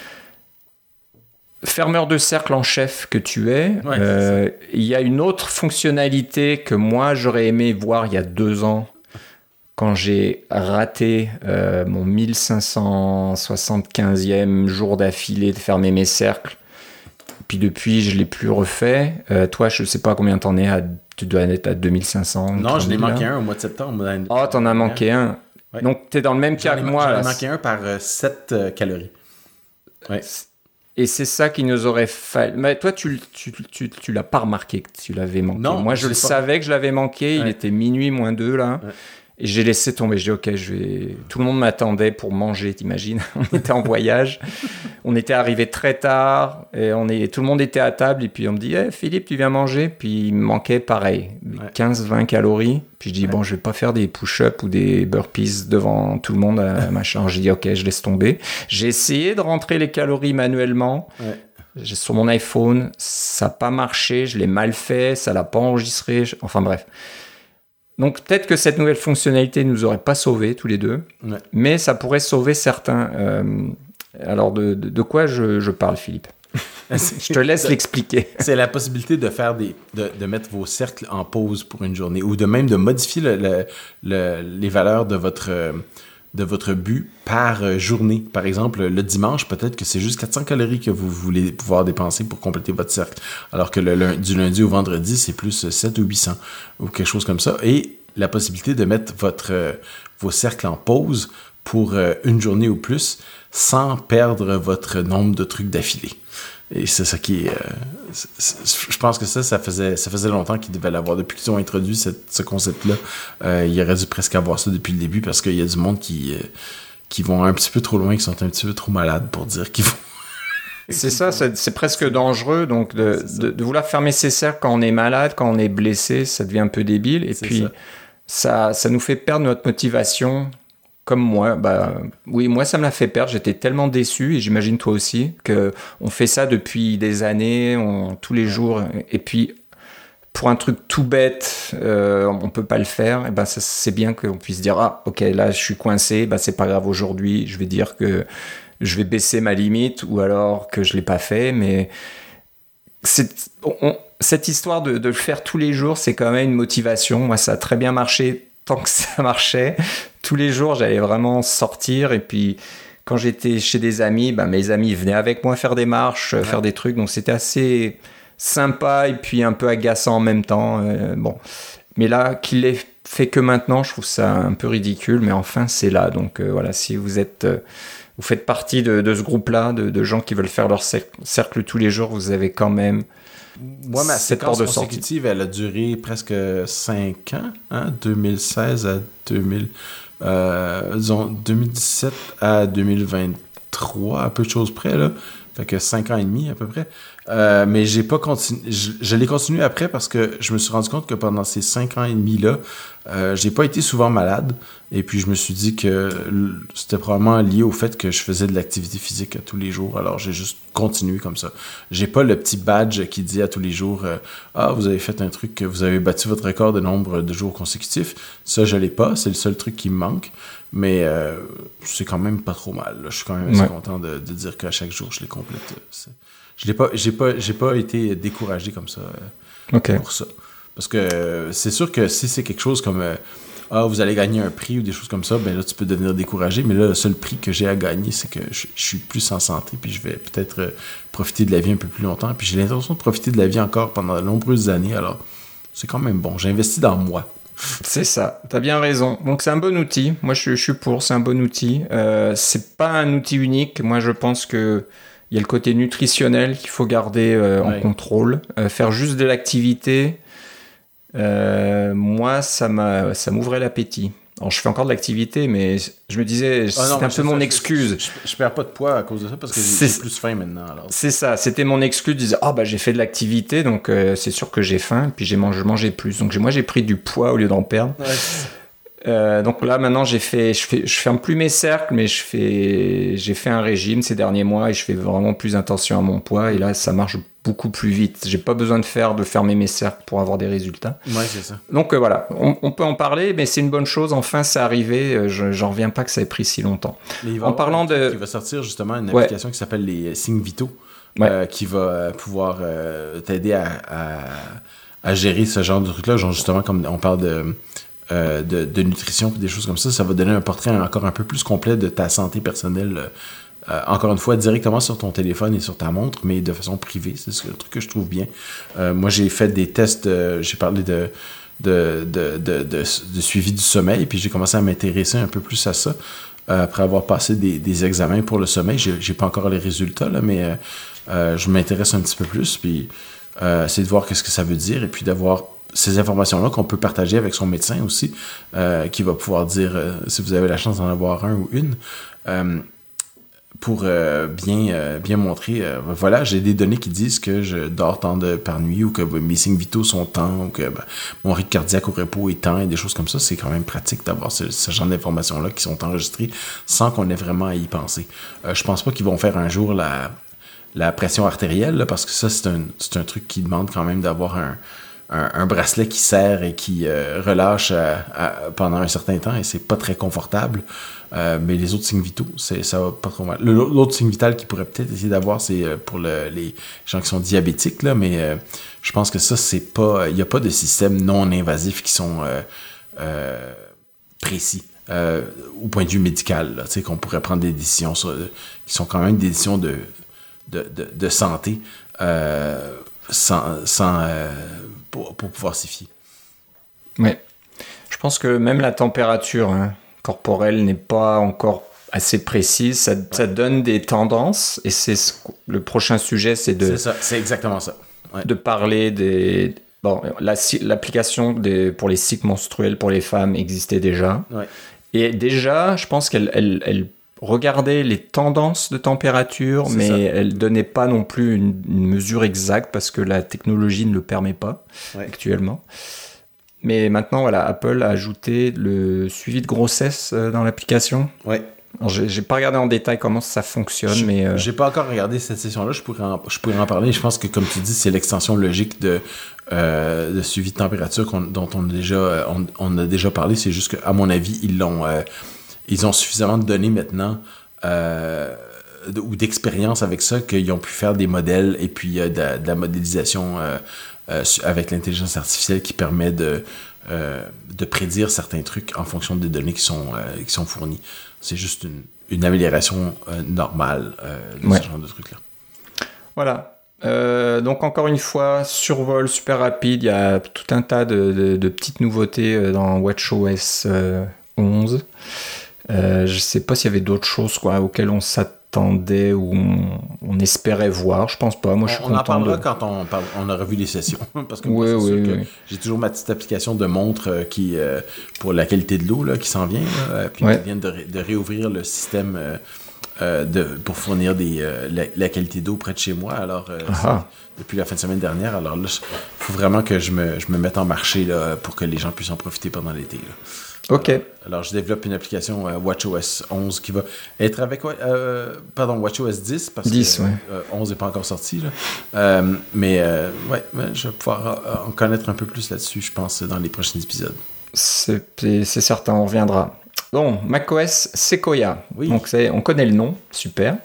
Fermeur de cercle en chef que tu es, ouais, euh, il y a une autre fonctionnalité que moi, j'aurais aimé voir il y a deux ans, quand j'ai raté euh, mon mille cinq cent soixante-quinzième jour d'affilée de fermer mes cercles. Puis depuis, je ne l'ai plus refait. Euh, toi, je ne sais pas combien t'en es. À, tu dois être à deux mille cinq cents. Non, je l'ai manqué un au mois de septembre. Oh, t'en as manqué un. Ouais. Donc, tu es dans le même cas que moi. J'en ai manqué un par euh, sept euh, calories. Ouais. Et c'est ça qui nous aurait fallu. Mais toi, tu tu, tu, tu l'as pas remarqué que tu l'avais manqué. Non, moi, je le pas... savais que je l'avais manqué. Ouais. Il était minuit moins deux, là. Ouais. Et j'ai laissé tomber. J'ai dit, ok, je vais... Tout le monde m'attendait pour manger, t'imagines. On était en voyage. On était arrivé très tard. Et on est... tout le monde était à table. Et puis on me dit, hey, Philippe, tu viens manger? Puis il me manquait pareil, ouais. quinze vingt calories. Puis je dis, ouais. bon, je vais pas faire des push-ups ou des burpees devant tout le monde. Euh, machin. J'ai dit, ok, je laisse tomber. J'ai essayé de rentrer les calories manuellement. Ouais. J'ai sur mon iPhone. Ça n'a pas marché. Je l'ai mal fait. Ça l'a pas enregistré. Enfin bref. Donc peut-être que cette nouvelle fonctionnalité ne nous aurait pas sauvés tous les deux, ouais. mais ça pourrait sauver certains. Euh, alors de, de, de quoi je, je parle, Philippe? Je te laisse l'expliquer. C'est la possibilité de faire des, de, de mettre vos cercles en pause pour une journée, ou de même de modifier le, le, le, les valeurs de votre, de votre but par journée. Par exemple, le dimanche, peut-être que c'est juste quatre cents calories que vous voulez pouvoir dépenser pour compléter votre cercle, alors que le, le, du lundi au vendredi, c'est plus sept ou huit cents, ou quelque chose comme ça. Et la possibilité de mettre votre, euh, vos cercles en pause pour euh, une journée ou plus, sans perdre votre nombre de trucs d'affilée. Et c'est ça qui est... Euh, c'est, c'est, je pense que ça, ça faisait, ça faisait longtemps qu'ils devaient l'avoir. Depuis qu'ils ont introduit cette, ce concept-là, euh, il aurait dû presque avoir ça depuis le début, parce qu'il y a du monde qui, euh, qui vont un petit peu trop loin, qui sont un petit peu trop malades pour dire qu'ils vont... C'est ça, c'est, c'est presque dangereux, donc de, de, de vouloir fermer ses cercles quand on est malade, quand on est blessé, ça devient un peu débile. Et c'est puis, ça. Ça, ça nous fait perdre notre motivation... Comme moi, bah oui, moi ça me l'a fait perdre. J'étais tellement déçu, et j'imagine toi aussi, que on fait ça depuis des années, on, tous les jours, et puis pour un truc tout bête, euh, on peut pas le faire. Et ben ça, c'est bien qu'on puisse dire ah ok là je suis coincé, bah c'est pas grave aujourd'hui, je vais dire que je vais baisser ma limite, ou alors que je l'ai pas fait, mais c'est on, cette histoire de, de le faire tous les jours, c'est quand même une motivation. Moi ça a très bien marché. Tant que ça marchait, tous les jours, j'allais vraiment sortir. Et puis, quand j'étais chez des amis, bah, mes amis venaient avec moi faire des marches, ouais. faire des trucs. Donc, c'était assez sympa et puis un peu agaçant en même temps. Euh, bon. Mais là, qu'il l'ait fait que maintenant, je trouve ça un peu ridicule. Mais enfin, c'est là. Donc, euh, voilà, si vous êtes... Euh, vous faites partie de, de ce groupe-là, de, de gens qui veulent faire leur cercle, cercle tous les jours, vous avez quand même... Moi, ma séquence consécutive, elle a duré presque cinq ans, hein, deux mille seize à deux mille, euh, disons deux mille dix-sept à deux mille vingt-trois, à peu de choses près, là. Fait que cinq ans et demi à peu près. Euh, mais j'ai pas continué. Je, je l'ai continué après parce que je me suis rendu compte que pendant ces cinq ans et demi-là, euh, j'ai pas été souvent malade. Et puis je me suis dit que c'était probablement lié au fait que je faisais de l'activité physique à tous les jours. Alors j'ai juste continué comme ça. J'ai pas le petit badge qui dit à tous les jours euh, ah, vous avez fait un truc, vous avez battu votre record de nombre de jours consécutifs. Ça, je l'ai pas. C'est le seul truc qui me manque. Mais euh, c'est quand même pas trop mal. Là. Je suis quand même assez ouais. content de, de dire qu'à chaque jour, je les complète. C'est... Je l'ai pas, j'ai pas, j'ai pas été découragé comme ça euh, okay. pour ça. Parce que euh, c'est sûr que si c'est quelque chose comme euh, ah, vous allez gagner un prix ou des choses comme ça, ben là, tu peux devenir découragé. Mais là, le seul prix que j'ai à gagner, c'est que je, je suis plus en santé, puis je vais peut-être euh, profiter de la vie un peu plus longtemps. Puis j'ai l'intention de profiter de la vie encore pendant de nombreuses années. Alors, c'est quand même bon. J'ai investi dans moi. C'est ça, t'as bien raison. Donc c'est un bon outil. Moi je, je suis pour, c'est un bon outil. Euh, c'est pas un outil unique. Moi je pense que il y a le côté nutritionnel qu'il faut garder euh, en ouais. contrôle. Euh, faire juste de l'activité, euh, moi ça m'a, ça m'ouvrait l'appétit. Alors je fais encore de l'activité, mais je me disais, ah c'est non, un peu mon ça, excuse. Je, je, je perds pas de poids à cause de ça parce que j'ai, j'ai plus faim maintenant. Alors. C'est ça, c'était mon excuse. Je disais, ah oh, bah j'ai fait de l'activité, donc euh, c'est sûr que j'ai faim, puis j'ai mangé, mangé plus. Donc j'ai, moi j'ai pris du poids au lieu d'en perdre. Ouais. Euh, donc là maintenant j'ai fait, je fais, je ferme plus mes cercles, mais je fais, j'ai fait un régime ces derniers mois et je fais vraiment plus attention à mon poids. Et là ça marche beaucoup plus vite. J'ai pas besoin de faire, de fermer mes cercles pour avoir des résultats. Ouais, c'est ça. Donc euh, voilà, on, on peut en parler, mais c'est une bonne chose. Enfin, c'est arrivé. Je, j'en reviens pas que ça ait pris si longtemps. En parlant de, il va sortir justement une ouais. application qui s'appelle les signes vitaux, ouais. euh, qui va pouvoir euh, t'aider à, à, à gérer ce genre de trucs-là. Genre justement, comme on parle de euh, de, de nutrition et des choses comme ça, ça va donner un portrait encore un peu plus complet de ta santé personnelle. Euh, encore une fois, directement sur ton téléphone et sur ta montre, mais de façon privée. C'est le truc que je trouve bien. Euh, moi, j'ai fait des tests, euh, j'ai parlé de, de, de, de, de, de suivi du sommeil, puis j'ai commencé à m'intéresser un peu plus à ça. Euh, après avoir passé des, des examens pour le sommeil, j'ai, j'ai pas encore les résultats, là, mais euh, je m'intéresse un petit peu plus, puis euh, essayer de voir qu'est-ce que ça veut dire, et puis d'avoir ces informations-là qu'on peut partager avec son médecin aussi, euh, qui va pouvoir dire euh, si vous avez la chance d'en avoir un ou une, euh, pour euh, bien, euh, bien montrer, euh, voilà, j'ai des données qui disent que je dors tant de par nuit ou que ben, mes signes vitaux sont tant ou que ben, mon rythme cardiaque au repos est tant et des choses comme ça. C'est quand même pratique d'avoir ce, ce genre d'informations-là qui sont enregistrées sans qu'on ait vraiment à y penser. Euh, je pense pas qu'ils vont faire un jour la, la pression artérielle, là, parce que ça, c'est un, c'est un truc qui demande quand même d'avoir un, un, un bracelet qui serre et qui euh, relâche à, à, pendant un certain temps et c'est pas très confortable. Euh, mais les autres signes vitaux, c'est, ça va pas trop mal. Le, l'autre signe vital qu'il pourrait peut-être essayer d'avoir, c'est pour le, les gens qui sont diabétiques, là, mais euh, je pense que ça, c'est pas. Il n'y a pas de système non invasif qui sont euh, euh, précis euh, au point de vue médical, là, qu'on pourrait prendre des décisions sur, qui sont quand même des décisions de, de, de, de santé euh, sans, sans, euh, pour, pour pouvoir s'y fier. Oui. Je pense que même la température, hein, corporelle n'est pas encore assez précise. Ça, ouais. ça donne des tendances et c'est ce, le prochain sujet, c'est de. C'est ça, c'est exactement ça. Ouais. De parler des. Bon, la, l'application des, pour les cycles menstruels pour les femmes existait déjà. Ouais. Et déjà, je pense qu'elle elle, elle regardait les tendances de température, c'est mais ça. Elle donnait pas non plus une, une mesure exacte parce que la technologie ne le permet pas ouais. actuellement. Mais maintenant, voilà, Apple a ajouté le suivi de grossesse euh, dans l'application. Ouais. Alors, j'ai, j'ai pas regardé en détail comment ça fonctionne, je, mais... Euh... J'ai pas encore regardé cette session-là, je pourrais en, je pourrais en parler. Je pense que, comme tu dis, c'est l'extension logique de, euh, de suivi de température qu'on, dont on a, déjà, on, on a déjà parlé. C'est juste qu'à mon avis, ils l'ont... Euh, ils ont suffisamment de données maintenant... Euh, de, ou d'expérience avec ça qu'ils ont pu faire des modèles et puis euh, de, de la modélisation... Euh, Euh, avec l'intelligence artificielle qui permet de, euh, de prédire certains trucs en fonction des données qui sont, euh, qui sont fournies. C'est juste une, une amélioration euh, normale euh, de ouais. ce genre de trucs-là. Voilà. Euh, donc encore une fois, survol super rapide. Il y a tout un tas de, de, de petites nouveautés dans WatchOS euh, onze. Euh, je ne sais pas s'il y avait d'autres choses quoi, auxquelles on s'attendait ou on, on espérait voir. Je pense pas. Moi, je suis on content en parlera de... quand on, parle, on aura vu les sessions. Parce que oui, moi, c'est oui, sûr oui. que j'ai toujours ma petite application de montre qui, euh, pour la qualité de l'eau là, qui s'en vient. Là, puis ouais. qui vient de, ré, de réouvrir le système euh, euh, de, pour fournir des, euh, la, la qualité d'eau près de chez moi. Alors, euh, depuis la fin de semaine dernière. Alors là, il faut vraiment que je me, je me mette en marché là, pour que les gens puissent en profiter pendant l'été. Là. OK. Alors, alors, je développe une application euh, WatchOS onze qui va être avec... Euh, pardon, WatchOS dix, parce dix, que ouais. euh, onze n'est pas encore sorti. Là. Euh, mais euh, ouais, ouais, je vais pouvoir en connaître un peu plus là-dessus, je pense, dans les prochains épisodes. C'est, c'est, c'est certain, on reviendra. Bon, macOS Sequoia. Oui. Donc, c'est, on connaît le nom, super.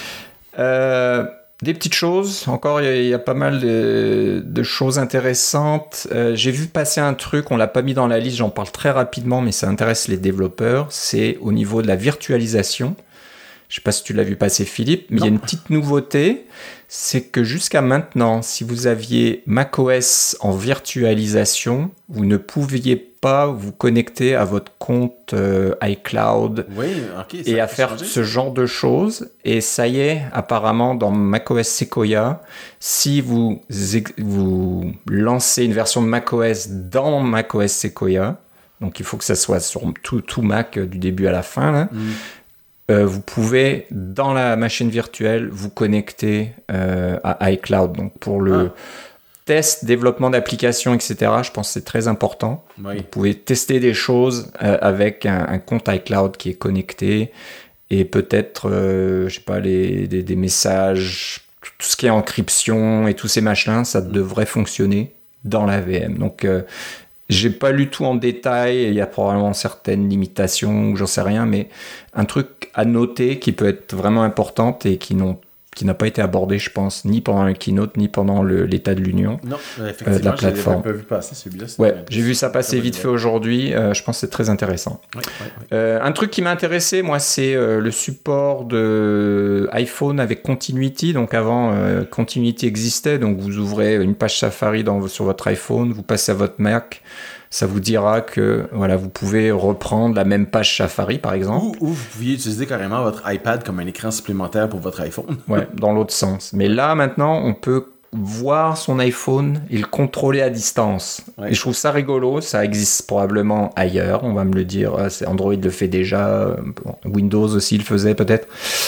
Euh... Des petites choses, encore il y, y a pas mal de, de choses intéressantes. Euh, j'ai vu passer un truc, on l'a pas mis dans la liste, j'en parle très rapidement, mais ça intéresse les développeurs. C'est au niveau de la virtualisation. Je sais pas si tu l'as vu passer, Philippe, mais il y a une petite nouveauté, c'est que jusqu'à maintenant, si vous aviez macOS en virtualisation, vous ne pouviez pas vous connecter à votre compte euh, iCloud oui, okay, et à faire changé, ce genre de choses. Et ça y est, apparemment, dans macOS Sequoia, si vous, vous lancez une version de macOS dans macOS Sequoia, donc il faut que ça soit sur tout, tout Mac du début à la fin, là, mm. Euh, vous pouvez, dans la machine virtuelle, vous connecter euh, à iCloud. Donc, pour le ah. test, développement d'applications, et cetera, je pense que c'est très important. Oui. Vous pouvez tester des choses euh, avec un, un compte iCloud qui est connecté et peut-être, euh, je sais pas, les, des, des messages, tout ce qui est encryption et tous ces machins, ça mmh. devrait fonctionner dans la V M. Donc, euh, j'ai pas lu tout en détail, il y a probablement certaines limitations ou j'en sais rien, mais un truc à noter qui peut être vraiment important et qui, n'ont, qui n'a pas été abordé, je pense, ni pendant le keynote, ni pendant le, l'état de l'union non, effectivement, euh, de la plateforme. J'ai pas vu passer celui-là. Ouais, j'ai vu ça passer vite fait aujourd'hui, euh, je pense que c'est très intéressant. Oui, oui, oui. Euh, un truc qui m'a intéressé, moi, c'est euh, le support de iPhone avec Continuity. Donc avant, euh, Continuity existait, donc vous ouvrez une page Safari dans, sur votre iPhone, vous passez à votre Mac, ça vous dira que voilà, vous pouvez reprendre la même page Safari, par exemple. Ou, ou vous pouviez utiliser carrément votre iPad comme un écran supplémentaire pour votre iPhone. Ouais, dans l'autre sens. Mais là, maintenant, on peut voir son iPhone et le contrôler à distance. Ouais. Et je trouve ça rigolo. Ça existe probablement ailleurs. On va me le dire. Android le fait déjà. Windows aussi le faisait peut-être.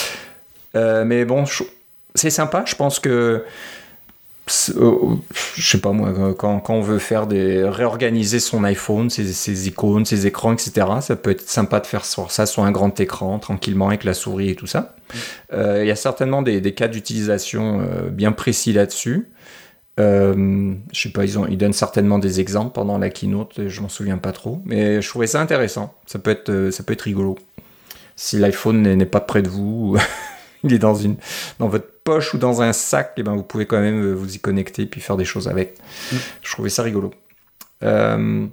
Euh, mais bon, je... c'est sympa. Je pense que Euh, je sais pas moi, quand, quand on veut faire des réorganiser son iPhone, ses, ses icônes, ses écrans, et cetera, ça peut être sympa de faire ça sur un grand écran, tranquillement, avec la souris et tout ça. Il euh, y a certainement des, des cas d'utilisation euh, bien précis là-dessus. Euh, je sais pas, ils, ont, ils donnent certainement des exemples pendant la keynote, je m'en souviens pas trop, mais je trouvais ça intéressant. Ça peut être, ça peut être rigolo. Si l'iPhone n'est, n'est pas près de vous, il est dans, une, dans votre poche ou dans un sac, et ben vous pouvez quand même vous y connecter puis faire des choses avec. Mmh. Je trouvais ça rigolo. Euh,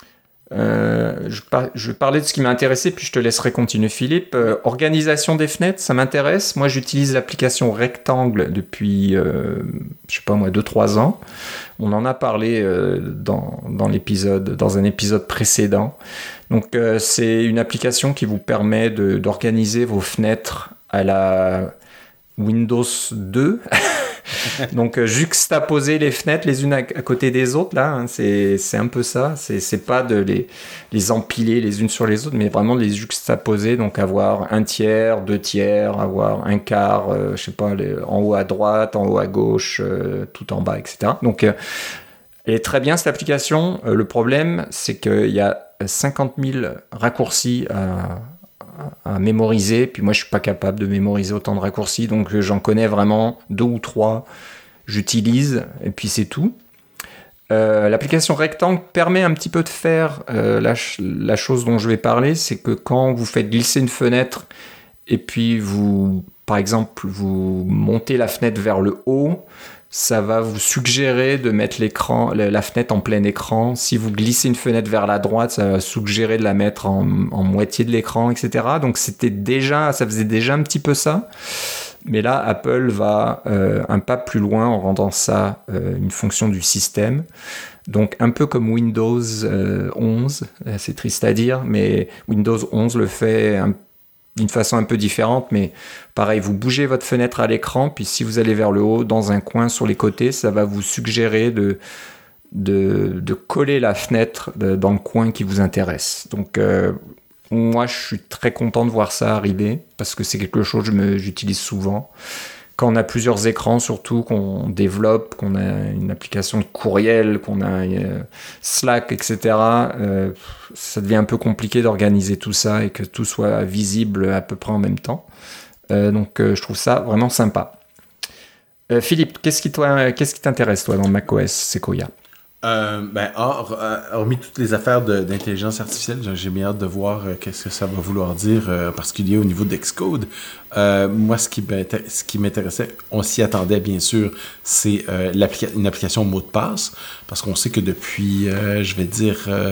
euh, je, par, je vais parler de ce qui m'a intéressé, puis je te laisserai continuer, Philippe. Euh, organisation des fenêtres, ça m'intéresse. Moi, j'utilise l'application Rectangle depuis, euh, je sais pas moi, deux trois ans. On en a parlé euh, dans, dans l'épisode, dans un épisode précédent. Donc, euh, c'est une application qui vous permet de, d'organiser vos fenêtres à la Windows deux. Donc euh, juxtaposer les fenêtres les unes à, à côté des autres là, hein, c'est c'est un peu ça. C'est c'est pas de les les empiler les unes sur les autres, mais vraiment de les juxtaposer. Donc avoir un tiers, deux tiers, avoir un quart, euh, je sais pas, les, en haut à droite, en haut à gauche, euh, tout en bas, et cetera. Donc euh, elle est très bien cette application. Euh, le problème, c'est qu'il y a cinquante mille raccourcis à à mémoriser, puis moi je suis pas capable de mémoriser autant de raccourcis, donc j'en connais vraiment deux ou trois, j'utilise, et puis c'est tout. Euh, l'application Rectangle permet un petit peu de faire euh, la, la chose dont je vais parler, c'est que quand vous faites glisser une fenêtre, et puis vous, par exemple, vous montez la fenêtre vers le haut, ça va vous suggérer de mettre l'écran, la fenêtre en plein écran. Si vous glissez une fenêtre vers la droite, ça va suggérer de la mettre en, en moitié de l'écran, et cetera. Donc c'était déjà, ça faisait déjà un petit peu ça. Mais là, Apple va euh, un pas plus loin en rendant ça euh, une fonction du système. Donc un peu comme Windows euh, onze, c'est triste à dire, mais Windows onze le fait un d'une façon un peu différente, mais pareil, vous bougez votre fenêtre à l'écran, puis si vous allez vers le haut, dans un coin sur les côtés, ça va vous suggérer de, de, de coller la fenêtre de, dans le coin qui vous intéresse. Donc, euh, moi, je suis très content de voir ça arriver, parce que c'est quelque chose que je me, j'utilise souvent. Quand on a plusieurs écrans, surtout, qu'on développe, qu'on a une application de courriel, qu'on a euh, Slack, et cetera, euh, ça devient un peu compliqué d'organiser tout ça et que tout soit visible à peu près en même temps. Euh, donc, euh, je trouve ça vraiment sympa. Euh, Philippe, qu'est-ce qui, toi, qu'est-ce qui t'intéresse, toi, dans macOS Sequoia ? Euh, ben, or, euh, hormis toutes les affaires de, d'intelligence artificielle, j'ai bien hâte de voir euh, qu'est-ce que ça va vouloir dire, euh, en particulier au niveau d'Xcode. Euh, moi, ce qui, ce qui m'intéressait, on s'y attendait bien sûr, c'est euh, l'applica- une application mot de passe, parce qu'on sait que depuis, euh, je vais dire, euh,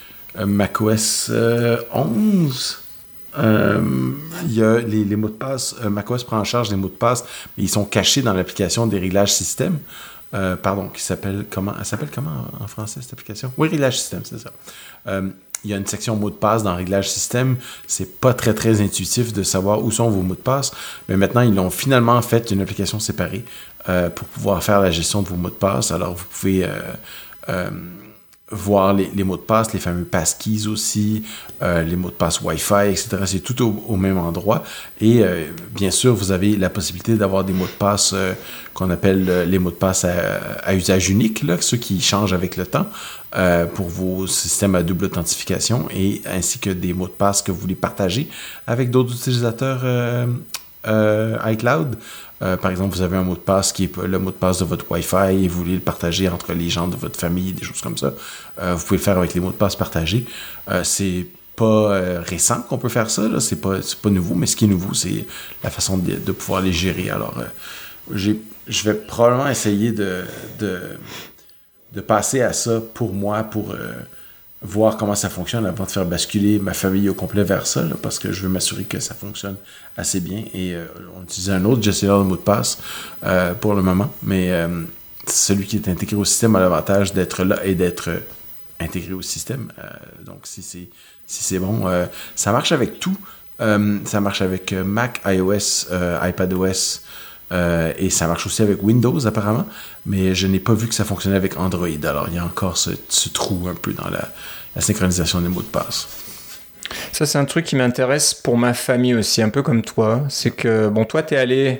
macOS euh, onze, euh, il y a les, les mots de passe, euh, macOS prend en charge les mots de passe, mais ils sont cachés dans l'application des réglages système. Euh, pardon, qui s'appelle comment? Elle s'appelle comment en français, cette application? Oui, Réglage Système, c'est ça. Euh, il y a une section mot de passe dans Réglage Système. C'est pas très, très intuitif de savoir où sont vos mots de passe. Mais maintenant, ils ont finalement fait une application séparée euh, pour pouvoir faire la gestion de vos mots de passe. Alors, vous pouvez euh, euh, voir les, les mots de passe, les fameux passkeys aussi, euh, les mots de passe Wi-Fi, et cetera. C'est tout au, au même endroit. Et euh, bien sûr, vous avez la possibilité d'avoir des mots de passe euh, qu'on appelle euh, les mots de passe à, à usage unique, là, ceux qui changent avec le temps euh, pour vos systèmes à double authentification, et ainsi que des mots de passe que vous voulez partager avec d'autres utilisateurs euh, euh, iCloud. Euh, par exemple, vous avez un mot de passe qui est le mot de passe de votre Wi-Fi et vous voulez le partager entre les gens de votre famille, des choses comme ça. Euh, vous pouvez le faire avec les mots de passe partagés. Euh, c'est pas euh, récent qu'on peut faire ça, là. C'est pas, c'est pas nouveau, mais ce qui est nouveau, c'est la façon de, de pouvoir les gérer. Alors, euh, j'ai, je vais probablement essayer de, de, de passer à ça pour moi, pour euh, voir comment ça fonctionne avant de faire basculer ma famille au complet vers ça, là, parce que je veux m'assurer que ça fonctionne assez bien. Et euh, on utilise un autre gestionnaire de mots de passe euh, pour le moment, mais euh, celui qui est intégré au système a l'avantage d'être là et d'être euh, intégré au système. Euh, donc, si c'est, si c'est bon, euh, ça marche avec tout. Euh, ça marche avec Mac, iOS, euh, iPadOS, Euh, et ça marche aussi avec Windows, apparemment. Mais je n'ai pas vu que ça fonctionnait avec Android. Alors, il y a encore ce, ce trou un peu dans la, la synchronisation des mots de passe. Ça, c'est un truc qui m'intéresse pour ma famille aussi, un peu comme toi. C'est que, bon, toi, t'es allé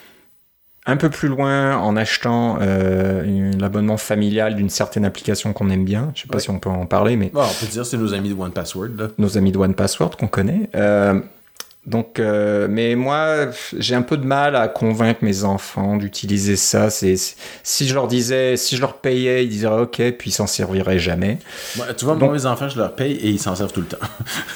un peu plus loin en achetant euh, l'abonnement familial d'une certaine application qu'on aime bien. Je sais pas ouais. si on peut en parler, mais... Bon, on peut dire c'est nos amis de one password, là. Nos amis de one password qu'on connaît. Euh, donc, euh, mais moi, j'ai un peu de mal à convaincre mes enfants d'utiliser ça. C'est, c'est, si je leur disais, si je leur payais, ils diraient OK, puis ils s'en serviraient jamais. Ouais, tu vois, donc, moi, mes enfants, je leur paye et ils s'en servent tout le temps.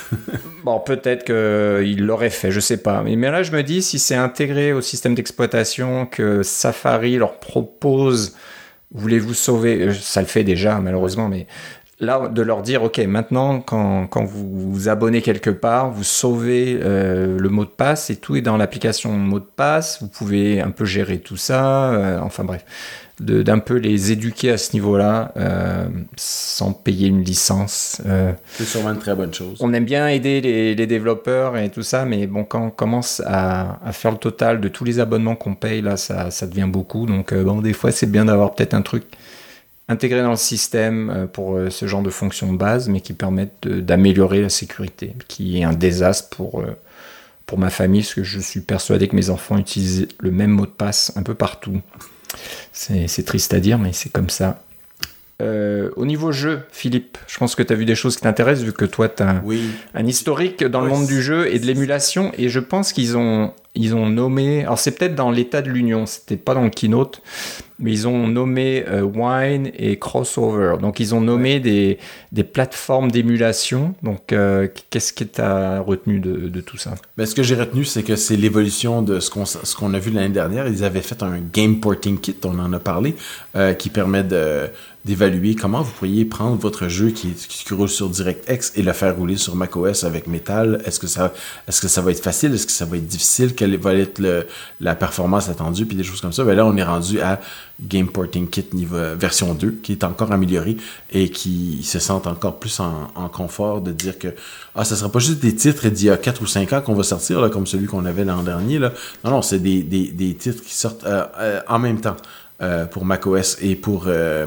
Bon, peut-être qu'ils l'auraient fait, je sais pas. Mais, mais là, je me dis, si c'est intégré au système d'exploitation, que Safari leur propose, voulez-vous sauver, ça le fait déjà, malheureusement, mais là, de leur dire, OK, maintenant, quand, quand vous vous abonnez quelque part, vous sauvez euh, le mot de passe et tout est dans l'application mot de passe. Vous pouvez un peu gérer tout ça. Euh, enfin bref, de, d'un peu les éduquer à ce niveau-là euh, sans payer une licence. Euh, C'est sûrement une très bonne chose. On aime bien aider les, les développeurs et tout ça, mais bon, quand on commence à, à faire le total de tous les abonnements qu'on paye, là, ça, ça devient beaucoup. Donc, euh, bon, des fois, c'est bien d'avoir peut-être un truc intégré dans le système pour ce genre de fonction de base, mais qui permettent de, d'améliorer la sécurité, qui est un désastre pour, pour ma famille, parce que je suis persuadé que mes enfants utilisent le même mot de passe un peu partout. C'est, c'est triste à dire, mais c'est comme ça. Euh, au niveau jeu, Philippe, je pense que tu as vu des choses qui t'intéressent, vu que toi, tu as un, oui. un historique dans oui, le monde du jeu et de l'émulation, et je pense qu'ils ont, ils ont nommé... Alors, c'est peut-être dans l'état de l'Union, c'était pas dans le keynote, mais ils ont nommé euh, Wine et Crossover. Donc, ils ont nommé ouais. des, des plateformes d'émulation. Donc, euh, qu'est-ce que tu as retenu de, de tout ça? Ben, ce que j'ai retenu, c'est que c'est l'évolution de ce qu'on, ce qu'on a vu l'année dernière. Ils avaient fait un Game Porting Kit, on en a parlé, euh, qui permet de, d'évaluer comment vous pourriez prendre votre jeu qui, qui roule sur DirectX et le faire rouler sur macOS avec Metal. Est-ce que ça, est-ce que ça va être facile? Est-ce que ça va être difficile? Quelle va être le, la performance attendue? Puis des choses comme ça. Ben là, on est rendu à Game Porting Kit niveau version deux, qui est encore amélioré et qui se sent encore plus en, en confort de dire que ah, ça sera pas juste des titres d'il y a quatre ou cinq ans qu'on va sortir, là, comme celui qu'on avait l'an dernier. Là. Non, non, c'est des, des, des titres qui sortent euh, euh, en même temps euh, pour macOS et pour, euh,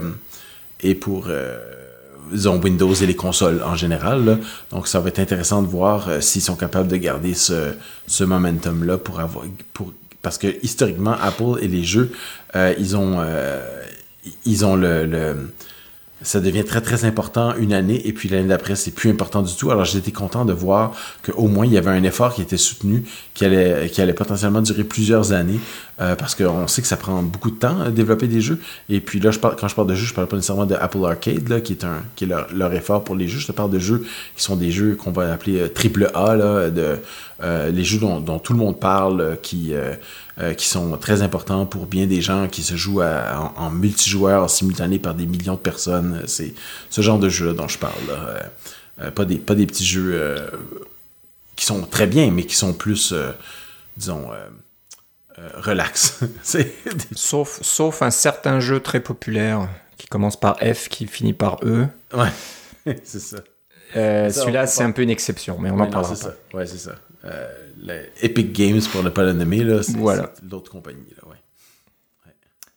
et pour euh, disons Windows et les consoles en général. Là. Donc, ça va être intéressant de voir euh, s'ils sont capables de garder ce, ce momentum-là pour avoir... Pour, parce que historiquement, Apple et les jeux, euh, ils ont, euh, ils ont le, le, ça devient très très important une année et puis l'année d'après c'est plus important du tout. Alors j'étais content de voir qu'au moins il y avait un effort qui était soutenu, qui allait, qui allait potentiellement durer plusieurs années, euh, parce qu'on sait que ça prend beaucoup de temps à développer des jeux. Et puis là, je parle, quand je parle de jeux, je parle pas nécessairement de Apple Arcade là, qui est un, qui est leur, leur effort pour les jeux. Je te parle de jeux qui sont des jeux qu'on va appeler euh, triple A là, de euh, les jeux dont, dont tout le monde parle, euh, qui euh, Euh, qui sont très importants pour bien des gens qui se jouent à, en, en multijoueur en simultané par des millions de personnes. C'est ce genre de jeu dont je parle. Là. Euh, euh, pas, des, pas des petits jeux euh, qui sont très bien, mais qui sont plus, euh, disons, euh, euh, relax. C'est... sauf, sauf un certain jeu très populaire qui commence par F, qui finit par E. Ouais, c'est ça. Euh, ça celui-là, c'est un peu une exception, mais on mais en non, parlera c'est pas. Ça. Ouais, c'est ça. Euh, Epic Games, pour ne pas le nommer, là, c'est, voilà. c'est l'autre compagnie. Là, ouais. Ouais.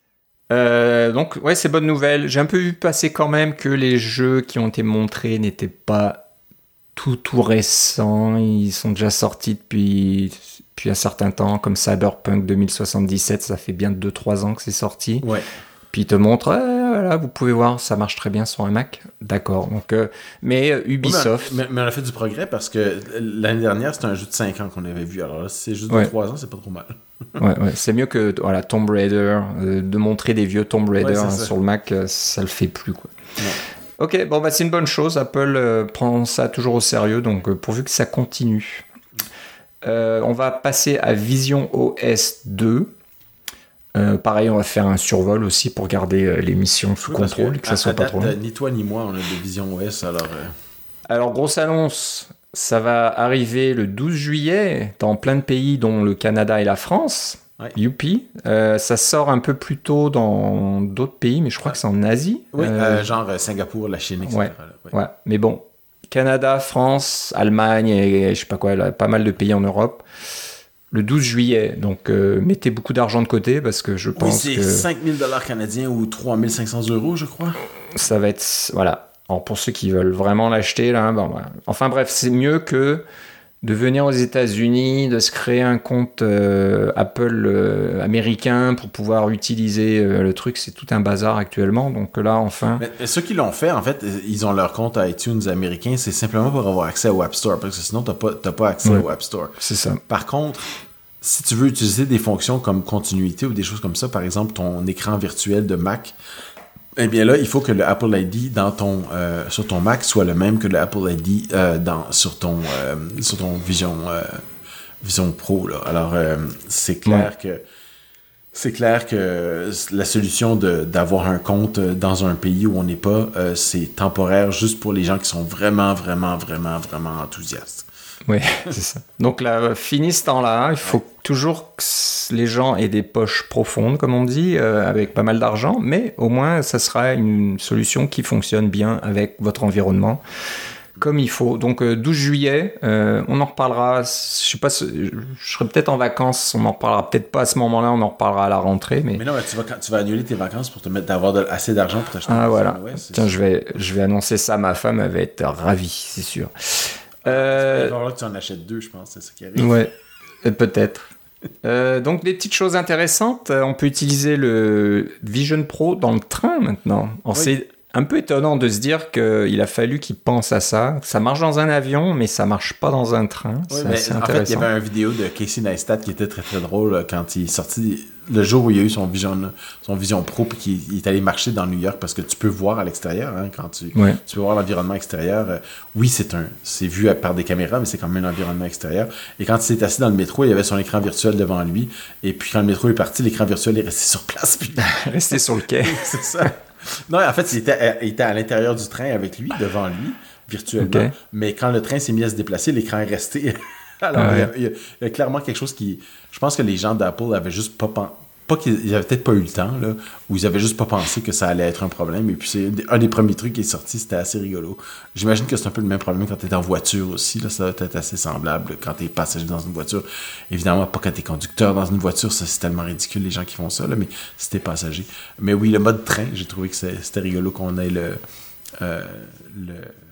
Euh, donc, ouais, c'est bonne nouvelle. J'ai un peu vu passer quand même que les jeux qui ont été montrés n'étaient pas tout, tout récents. Ils sont déjà sortis depuis, depuis un certain temps, comme Cyberpunk deux mille soixante-dix-sept. Ça fait bien deux trois ans que c'est sorti. Ouais. Puis ils te montrent, euh, voilà, vous pouvez voir, ça marche très bien sur un Mac. D'accord. Donc, euh, mais euh, Ubisoft... Oui, mais, mais on a fait du progrès parce que l'année dernière, c'était un jeu de cinq ans qu'on avait vu. Alors là, si c'est juste de ouais. trois ans, c'est pas trop mal. ouais, ouais. C'est mieux que voilà, Tomb Raider, euh, de montrer des vieux Tomb Raider ouais, hein, sur le Mac, euh, ça le fait plus. Quoi. Ok, bon, bah, c'est une bonne chose. Apple euh, prend ça toujours au sérieux, donc euh, pourvu que ça continue. Euh, on va passer à Vision O S deux. Euh, pareil, on va faire un survol aussi pour garder euh, l'émission sous oui, contrôle, que, que ça soit pas date, trop long. Ni toi ni moi, on a des Vision O S, alors... Euh... Alors, grosse annonce, ça va arriver le douze juillet dans plein de pays, dont le Canada et la France. Ouais. Youpi. Euh, ça sort un peu plus tôt dans d'autres pays, mais je crois ouais. que c'est en Asie. Oui, euh, euh, genre Singapour, la Chine, et cetera. Ouais, ouais. ouais. Mais bon, Canada, France, Allemagne et je sais pas quoi, là, pas mal de pays en Europe. le douze juillet. Donc, euh, mettez beaucoup d'argent de côté parce que je pense oui, c'est que... cinq mille dollars canadiens ou trois mille cinq cents euros, je crois. Ça va être... Voilà. Alors, pour ceux qui veulent vraiment l'acheter, là... Bon, bah, enfin, bref, c'est mieux que de venir aux États-Unis, de se créer un compte euh, Apple euh, américain pour pouvoir utiliser euh, le truc. C'est tout un bazar actuellement. Donc là, enfin... Mais, mais ceux qui l'ont fait, en fait, ils ont leur compte iTunes américain. C'est simplement pour avoir accès au App Store. Parce que sinon, tu n'as pas, t'as pas accès ouais, au App Store. C'est ça. Par contre, si tu veux utiliser des fonctions comme continuité ou des choses comme ça, par exemple, ton écran virtuel de Mac... Eh bien là, il faut que le Apple I D dans ton, euh, sur ton Mac soit le même que le Apple I D euh, dans, sur, ton, euh, sur ton Vision, euh, Vision Pro. Là. Alors, euh, c'est clair ouais. que c'est clair que la solution de, d'avoir un compte dans un pays où on n'est pas, euh, c'est temporaire juste pour les gens qui sont vraiment, vraiment, vraiment, vraiment enthousiastes. Oui, c'est ça. Donc là, fini ce temps-là, il faut toujours que les gens aient des poches profondes, comme on dit, euh, avec pas mal d'argent, mais au moins, ça sera une solution qui fonctionne bien avec votre environnement, comme il faut. Donc, euh, douze juillet, euh, on en reparlera, je sais pas, je serai peut-être en vacances, on en reparlera peut-être pas à ce moment-là, on en reparlera à la rentrée. Mais, mais non, mais tu vas, tu vas annuler tes vacances pour te mettre d'avoir de, assez d'argent pour t'acheter ah, un voilà. ouais, Tiens, je vais, je vais annoncer ça à ma femme, elle va être ravie, c'est sûr. Euh... C'est là que tu en achètes deux, je pense, c'est ça qui arrive. Ouais, peut-être. euh, donc, des petites choses intéressantes. On peut utiliser le Vision Pro dans le train maintenant. Alors, oui. C'est un peu étonnant de se dire qu'il a fallu qu'ils pensent à ça. Ça marche dans un avion, mais ça marche pas dans un train. Oui, c'est mais assez en intéressant. fait, il y avait une vidéo de Casey Neistat qui était très très drôle quand il est sorti le jour où il y a eu son Vision, son Vision Pro puis qu'il est allé marcher dans New York parce que tu peux voir à l'extérieur hein, quand tu, ouais. tu peux voir l'environnement extérieur. Euh, oui, c'est un c'est vu par des caméras, mais c'est quand même un environnement extérieur. Et quand il s'est assis dans le métro, il y avait son écran virtuel devant lui. Et puis quand le métro est parti, l'écran virtuel est resté sur place. Puis... resté sur le quai. C'est ça. Non, en fait, il était, il était à l'intérieur du train avec lui, devant lui, virtuellement. Okay. Mais quand le train s'est mis à se déplacer, l'écran est resté. Alors, ah ouais. il, y a, il y a clairement quelque chose qui... Je pense que les gens d'Apple avaient juste pas pensé... Pas qu'ils avaient peut-être pas eu le temps, là, ou ils avaient juste pas pensé que ça allait être un problème. Et puis, c'est un des premiers trucs qui est sorti, c'était assez rigolo. J'imagine que c'est un peu le même problème quand tu es en voiture aussi. Là, ça va être assez semblable quand tu es passager dans une voiture. Évidemment, pas quand tu es conducteur dans une voiture, ça, c'est tellement ridicule, les gens qui font ça, là, mais si tu es passager. Mais oui, le mode train, j'ai trouvé que c'était rigolo qu'on ait le, euh, le,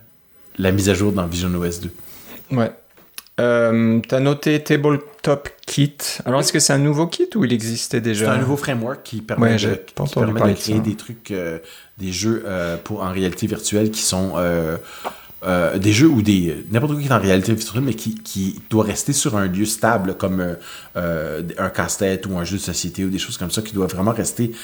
la mise à jour dans Vision O S deux. Ouais. Euh, t'as noté Tabletop Kit. Alors, est-ce que c'est un nouveau kit ou il existait déjà? C'est un nouveau framework qui permet ouais, de, qui permet de créer de des trucs, euh, des jeux euh, pour, en réalité virtuelle qui sont euh, euh, des jeux ou des n'importe quoi qui est en réalité virtuelle, mais qui, qui doit rester sur un lieu stable comme euh, un casse-tête ou un jeu de société ou des choses comme ça qui doivent vraiment rester...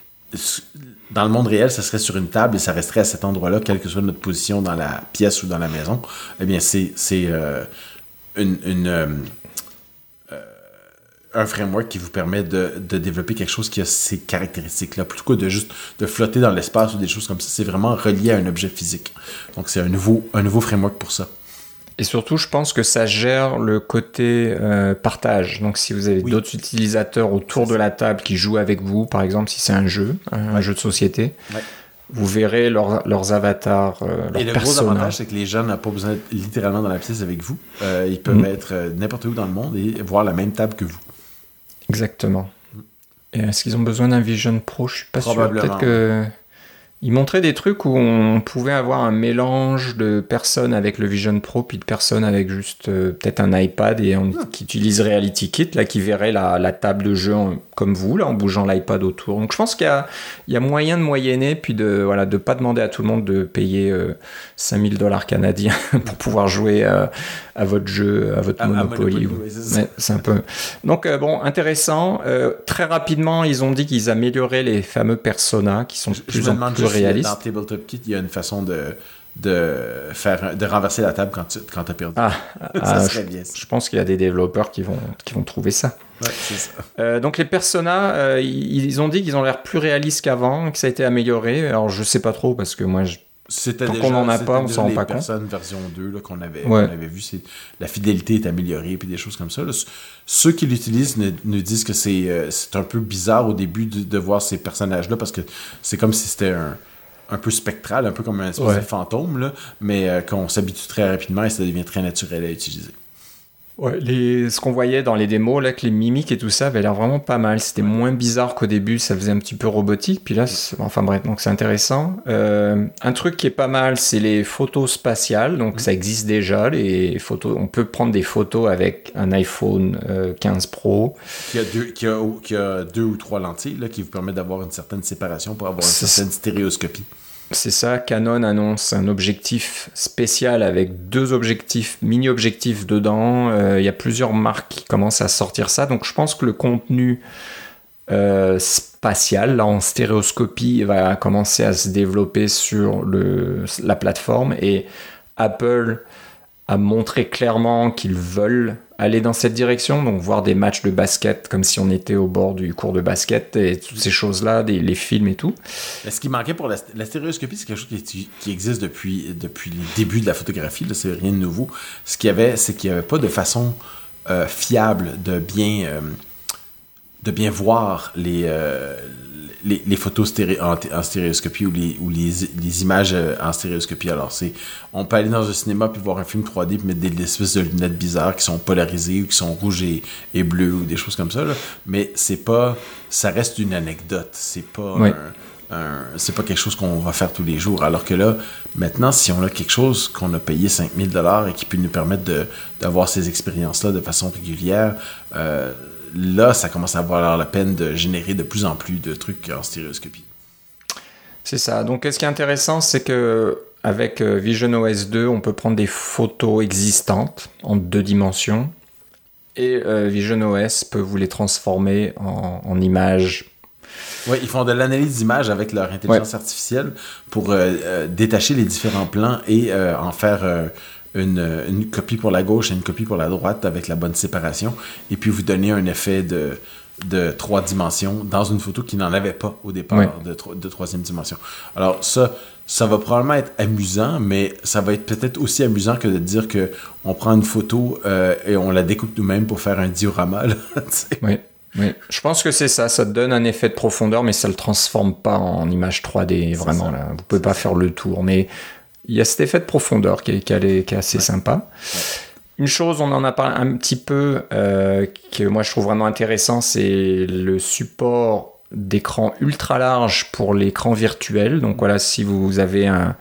Dans le monde réel, ça serait sur une table et ça resterait à cet endroit-là, quelle que soit notre position dans la pièce ou dans la maison. Eh bien, c'est... c'est euh, Une, une, euh, euh, un framework qui vous permet de, de développer quelque chose qui a ces caractéristiques-là, plutôt que de juste de flotter dans l'espace ou des choses comme ça. C'est vraiment relié à un objet physique. Donc, c'est un nouveau, un nouveau framework pour ça. Et surtout, je pense que ça gère le côté euh, partage. Donc, si vous avez oui. d'autres utilisateurs autour de la table qui jouent avec vous, par exemple, si c'est un jeu, un ouais. jeu de société... Ouais. Vous verrez leur, leurs avatars, euh, leurs Et le personnages. Gros avantage, c'est que les gens n'ont pas besoin d'être littéralement dans la pièce avec vous. Euh, ils peuvent mmh. être euh, n'importe où dans le monde et voir la même table que vous. Exactement. Mmh. Et est-ce qu'ils ont besoin d'un Vision Pro? Je suis pas sûr. Peut-être que... Ils montraient des trucs où on pouvait avoir un mélange de personnes avec le Vision Pro puis de personnes avec juste euh, peut-être un iPad et on, qui utilise Reality Kit, là, qui verrait la, la table de jeu en, comme vous, là, en bougeant l'iPad autour. Donc je pense qu'il y a, il y a moyen de moyenner puis de voilà, de pas demander à tout le monde de payer euh, cinq mille dollars canadiens pour pouvoir jouer euh, à votre jeu, à votre à, Monopoly. À Monopoly ou... oui, c'est, ouais, c'est un peu... Donc euh, bon, intéressant. Euh, très rapidement, ils ont dit qu'ils amélioraient les fameux personas qui sont de plus je en plus réalistes. Dans Tabletop Kit, il y a une façon de, de, faire, de renverser la table quand tu quand as perdu. Ah, ça ah, serait je, bien. Ça. Je pense qu'il y a des développeurs qui vont, qui vont trouver ça. Ouais, c'est ça. Euh, donc les personas, euh, ils ont dit qu'ils ont l'air plus réalistes qu'avant, que ça a été amélioré. Alors je sais pas trop parce que moi, je... C'était tant déjà, qu'on n'en a pas, on s'en rend pas compte. Les personnes version deux là, qu'on, avait, ouais. qu'on avait vu, c'est, la fidélité est améliorée puis des choses comme ça. Là. Ceux qui l'utilisent nous, nous disent que c'est, euh, c'est un peu bizarre au début de, de voir ces personnages-là parce que c'est comme si c'était un, un peu spectral, un peu comme un espèce ouais. de fantôme, là, mais euh, qu'on s'habitue très rapidement et ça devient très naturel à utiliser. Ouais, les, ce qu'on voyait dans les démos, là, que les mimiques et tout ça avait l'air vraiment pas mal. C'était ouais. moins bizarre qu'au début, ça faisait un petit peu robotique. Puis là, enfin bref, donc c'est intéressant. Euh, un truc qui est pas mal, c'est les photos spatiales. Donc mmh. ça existe déjà. Les photos, on peut prendre des photos avec un iPhone euh, quinze Pro. Qui a, deux, qui, a, qui a deux ou trois lentilles là, qui vous permettent d'avoir une certaine séparation pour avoir une c'est certaine stéréoscopie. C'est ça, Canon annonce un objectif spécial avec deux objectifs, mini-objectifs dedans. Euh, il y a plusieurs marques qui commencent à sortir ça. Donc je pense que le contenu euh, spatial, là, en stéréoscopie, va commencer à se développer sur le, la plateforme. Et Apple a montré clairement qu'ils veulent aller dans cette direction, donc voir des matchs de basket comme si on était au bord du cours de basket et toutes ces choses-là, des, les films et tout. Ce qui manquait pour la, la stéréoscopie, c'est quelque chose qui, qui existe depuis, depuis les débuts de la photographie, là, c'est rien de nouveau. Ce qu'il y avait, c'est qu'il n'y avait pas de façon euh, fiable de bien, euh, de bien voir les, euh, les, les photos stéré, en, en stéréoscopie ou, les, ou les, les images en stéréoscopie. Alors, c'est, on peut aller dans un cinéma puis voir un film trois D puis mettre des, des espèces de lunettes bizarres qui sont polarisées ou qui sont rouges et, et bleues ou des choses comme ça, là. Mais c'est pas, ça reste une anecdote. C'est pas oui. un, un, c'est pas quelque chose qu'on va faire tous les jours. Alors que là, maintenant, si on a quelque chose qu'on a payé cinq mille dollars et qui peut nous permettre de, d'avoir ces expériences-là de façon régulière, euh, là, ça commence à valoir la peine de générer de plus en plus de trucs en stéréoscopie. C'est ça. Donc, ce qui est intéressant, c'est que avec visionOS deux, on peut prendre des photos existantes en deux dimensions et euh, visionOS peut vous les transformer en, en images. Oui, ils font de l'analyse d'images avec leur intelligence ouais. artificielle pour euh, euh, détacher les différents plans et euh, en faire euh, une, une copie pour la gauche et une copie pour la droite avec la bonne séparation et puis vous donner un effet de, de trois dimensions dans une photo qui n'en avait pas au départ ouais. de, de troisième dimension. Alors ça, ça va probablement être amusant, mais ça va être peut-être aussi amusant que de dire qu'on prend une photo euh, et on la découpe nous-mêmes pour faire un diorama. Là, oui. Oui, je pense que c'est ça, ça te donne un effet de profondeur, mais ça le transforme pas en image trois D, vraiment, là. Vous pouvez pas faire le tour, mais il y a cet effet de profondeur qui est, qui est, qui est assez ouais. sympa. Ouais. Une chose, on en a parlé un petit peu, euh, que moi je trouve vraiment intéressant, c'est le support d'écran ultra large pour l'écran virtuel. Donc voilà, si vous avez un...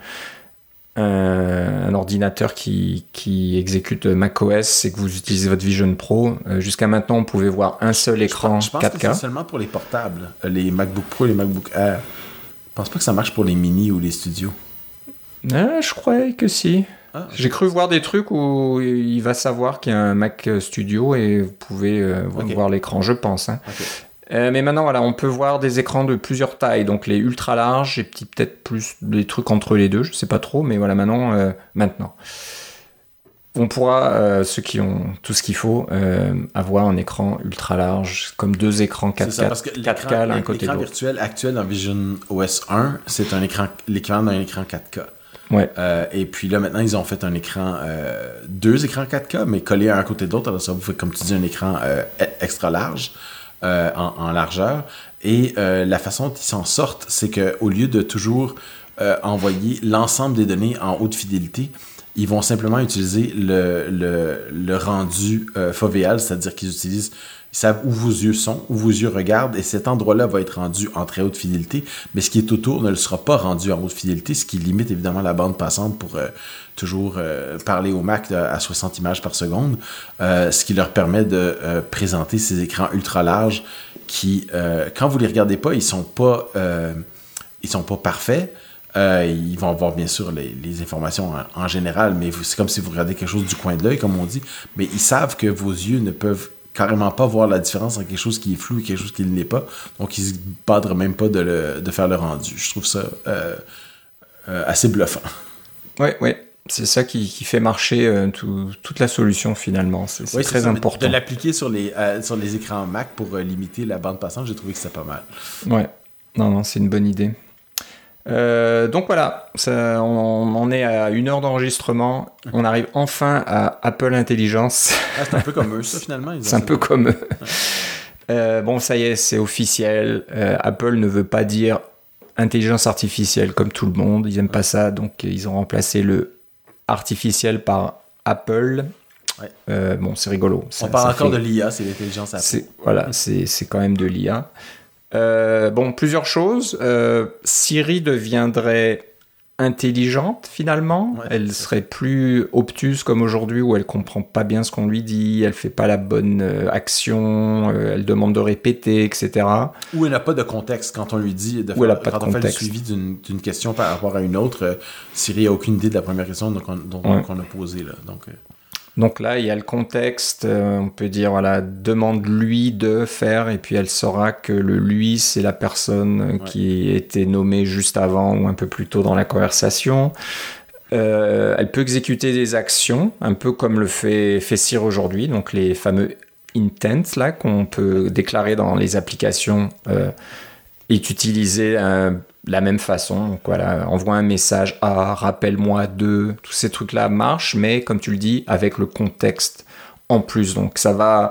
un ordinateur qui, qui exécute macOS et que vous utilisez votre Vision Pro, euh, jusqu'à maintenant, on pouvait voir un seul écran je pense, je pense quatre K. Que c'est seulement pour les portables, les MacBook Pro et les MacBook Air. Je pense pas que ça marche pour les mini ou les studios. Ah, je croyais que si. Ah, okay. J'ai cru voir des trucs où il va savoir qu'il y a un Mac Studio et vous pouvez euh, okay. voir l'écran, je pense. Hein. Okay. Euh, mais maintenant, voilà, on peut voir des écrans de plusieurs tailles, donc les ultra larges et peut-être plus des trucs entre les deux, je sais pas trop, mais voilà, maintenant, euh, maintenant. On pourra, euh, ceux qui ont tout ce qu'il faut, euh, avoir un écran ultra large, comme deux écrans quatre K, c'est ça, parce que quatre K l'un côté de l'autre. L'écran virtuel actuel dans visionOS un, c'est un écran, l'équivalent d'un écran quatre K. Ouais. Euh, et puis là, maintenant, ils ont fait un écran, euh, deux écrans quatre K, mais collés à un côté de l'autre, alors ça vous fait, comme tu dis, un écran euh, extra large. Euh, en, en largeur. Et euh, la façon dont ils s'en sortent, c'est qu'au lieu de toujours euh, envoyer l'ensemble des données en haute fidélité, ils vont simplement utiliser le, le, le rendu euh, fovéal, c'est-à-dire qu'ils utilisent, ils savent où vos yeux sont, où vos yeux regardent, et cet endroit-là va être rendu en très haute fidélité, mais ce qui est autour ne le sera pas rendu en haute fidélité, ce qui limite évidemment la bande passante pour euh, toujours euh, parler au Mac à soixante images par seconde, euh, ce qui leur permet de euh, présenter ces écrans ultra larges qui, euh, quand vous les regardez pas, ils sont pas, euh, ils sont pas parfaits. Euh, ils vont avoir bien sûr les, les informations en, en général, mais vous, c'est comme si vous regardez quelque chose du coin de l'œil, comme on dit, mais ils savent que vos yeux ne peuvent carrément pas voir la différence entre quelque chose qui est flou et quelque chose qui ne l'est pas, donc ils ne se badrent même pas de, le, de faire le rendu. Je trouve ça euh, euh, assez bluffant. Oui, oui. C'est ça qui, qui fait marcher euh, tout, toute la solution finalement. C'est, c'est oui, très c'est ça, important. De l'appliquer sur les, euh, sur les écrans Mac pour euh, limiter la bande passante, j'ai trouvé que c'était pas mal. Ouais, non, non, c'est une bonne idée. Euh, donc voilà, ça, on, on est à une heure d'enregistrement. On arrive enfin à Apple Intelligence. Ah, c'est un peu comme eux, ça finalement. Ils c'est un peu ça. Comme eux. Ouais. Euh, bon, ça y est, c'est officiel. Euh, Apple ne veut pas dire intelligence artificielle comme tout le monde. Ils n'aiment ouais. pas ça, donc ils ont remplacé le artificiel par Apple. Ouais. Euh, bon, c'est rigolo. On ça, parle ça encore fait... de l'I A, c'est l'intelligence artificielle. Voilà, c'est, c'est quand même de l'I A. Euh, bon, plusieurs choses. Euh, Siri deviendrait intelligente finalement. Ouais, elle serait plus obtuse comme aujourd'hui où elle comprend pas bien ce qu'on lui dit, elle fait pas la bonne euh, action, euh, elle demande de répéter, et cetera. Ou elle n'a pas de contexte quand on lui dit de faire, elle a pas quand de on contexte. fait le suivi d'une, d'une question par rapport à une autre. Euh, Siri a aucune idée de la première question dont, dont, ouais. qu'on a posée là. Donc. Euh... Donc là, il y a le contexte, euh, on peut dire, voilà, demande-lui de faire, et puis elle saura que le lui, c'est la personne ouais. qui était nommée juste avant ou un peu plus tôt dans la conversation. Euh, elle peut exécuter des actions, un peu comme le fait, fait Siri aujourd'hui, donc les fameux intents, là, qu'on peut déclarer dans les applications, euh, est utilisé euh, la même façon. Donc voilà, envoie un message à, rappelle-moi de, tous ces trucs-là marchent, mais comme tu le dis, avec le contexte en plus. Donc ça va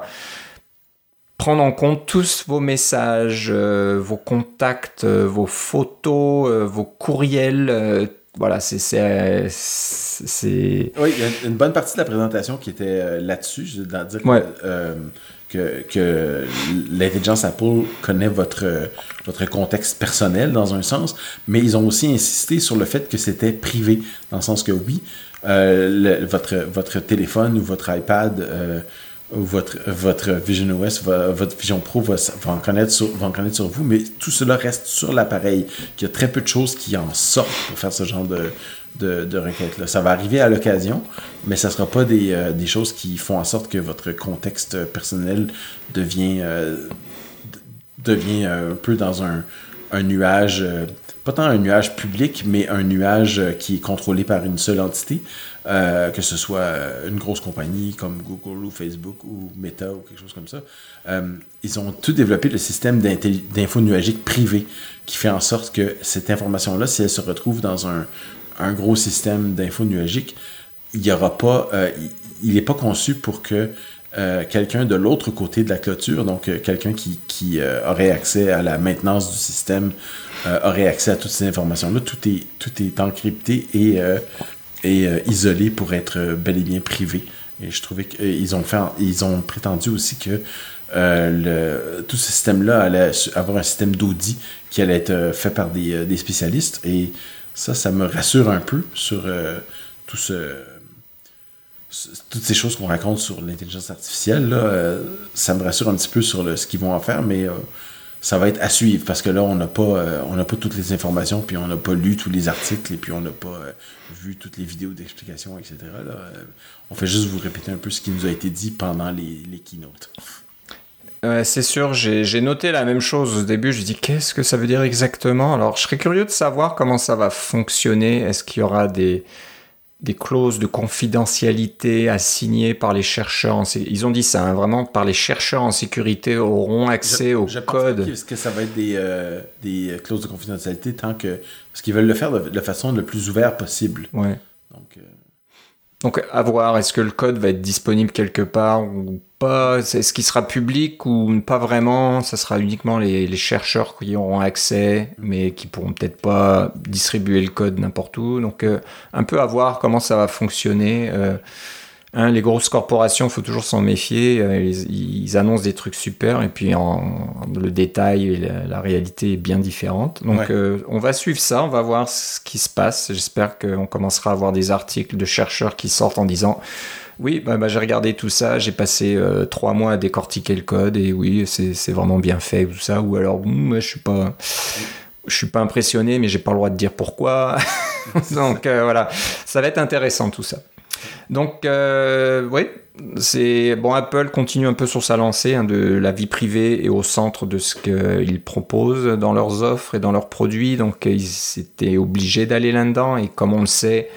prendre en compte tous vos messages, euh, vos contacts, euh, vos photos, euh, vos courriels. Euh, voilà, c'est, c'est, c'est... Oui, il y a une bonne partie de la présentation qui était euh, là-dessus. Je veux dire que... Ouais. Euh, Que, que l'intelligence Apple connaît votre, votre contexte personnel dans un sens, mais ils ont aussi insisté sur le fait que c'était privé, dans le sens que oui, euh, le, votre, votre téléphone ou votre iPad euh, ou votre, votre Vision O S, va, votre Vision Pro va, va, en connaître sur, va en connaître sur vous, mais tout cela reste sur l'appareil. Il y a très peu de choses qui en sortent pour faire ce genre de... de, de requête-là. Ça va arriver à l'occasion, mais ça ne sera pas des, euh, des choses qui font en sorte que votre contexte personnel devient, euh, devient un peu dans un, un nuage, euh, pas tant un nuage public, mais un nuage qui est contrôlé par une seule entité, euh, que ce soit une grosse compagnie comme Google ou Facebook ou Meta ou quelque chose comme ça. Euh, ils ont tout développé le système d'info nuagique privé qui fait en sorte que cette information-là, si elle se retrouve dans un un gros système d'info nuagique, il y aura pas, euh, il n'est pas conçu pour que euh, quelqu'un de l'autre côté de la clôture, donc euh, quelqu'un qui, qui euh, aurait accès à la maintenance du système, euh, aurait accès à toutes ces informations-là. Tout est, tout est encrypté et, euh, et euh, isolé pour être bel et bien privé. Et je trouvais qu'ils ont fait, ils ont prétendu aussi que euh, le, tout ce système-là allait avoir un système d'audit qui allait être fait par des, des spécialistes. Et ça, ça me rassure un peu sur euh, tout ce, ce, toutes ces choses qu'on raconte sur l'intelligence artificielle. Là, euh, ça me rassure un petit peu sur le, ce qu'ils vont en faire, mais euh, ça va être à suivre parce que là, on n'a pas, euh, on n'a pas toutes les informations, puis on n'a pas lu tous les articles, et puis on n'a pas euh, vu toutes les vidéos d'explication, et cetera. Là, euh, on fait juste vous répéter un peu ce qui nous a été dit pendant les, les keynotes. Ouais, c'est sûr, j'ai, j'ai noté la même chose au début. Je me dis, qu'est-ce que ça veut dire exactement? Alors, je serais curieux de savoir comment ça va fonctionner. Est-ce qu'il y aura des, des clauses de confidentialité à signer par les chercheurs en sé... Ils ont dit ça, hein, vraiment, par les chercheurs en sécurité auront accès je, au je code. Je pense que ça va être des, euh, des clauses de confidentialité tant que... Parce qu'ils veulent le faire de, de façon le plus ouverte possible. Ouais. Donc... Euh... Donc, à voir, est-ce que le code va être disponible quelque part ou pas? Est-ce qu'il sera public ou pas vraiment? Ça sera uniquement les, les chercheurs qui auront accès, mais qui pourront peut-être pas distribuer le code n'importe où. Donc, euh, un peu à voir comment ça va fonctionner. Euh, hein, les grosses corporations, il faut toujours s'en méfier. Euh, ils, ils annoncent des trucs super et puis en, le détail et la, la réalité est bien différente. Donc, ouais. euh, on va suivre ça, on va voir ce qui se passe. J'espère qu'on commencera à avoir des articles de chercheurs qui sortent en disant « Oui, bah, bah, j'ai regardé tout ça, j'ai passé euh, trois mois à décortiquer le code et oui, c'est, c'est vraiment bien fait, tout ça. » Ou alors « Je suis pas... Je suis pas impressionné, mais j'ai pas le droit de dire pourquoi. » Donc, euh, voilà, ça va être intéressant tout ça. Donc, euh, oui, c'est bon. Apple continue un peu sur sa lancée hein, de la vie privée et au centre de ce qu'ils proposent dans leurs offres et dans leurs produits. Donc, ils étaient obligés d'aller là-dedans. Et comme on le sait,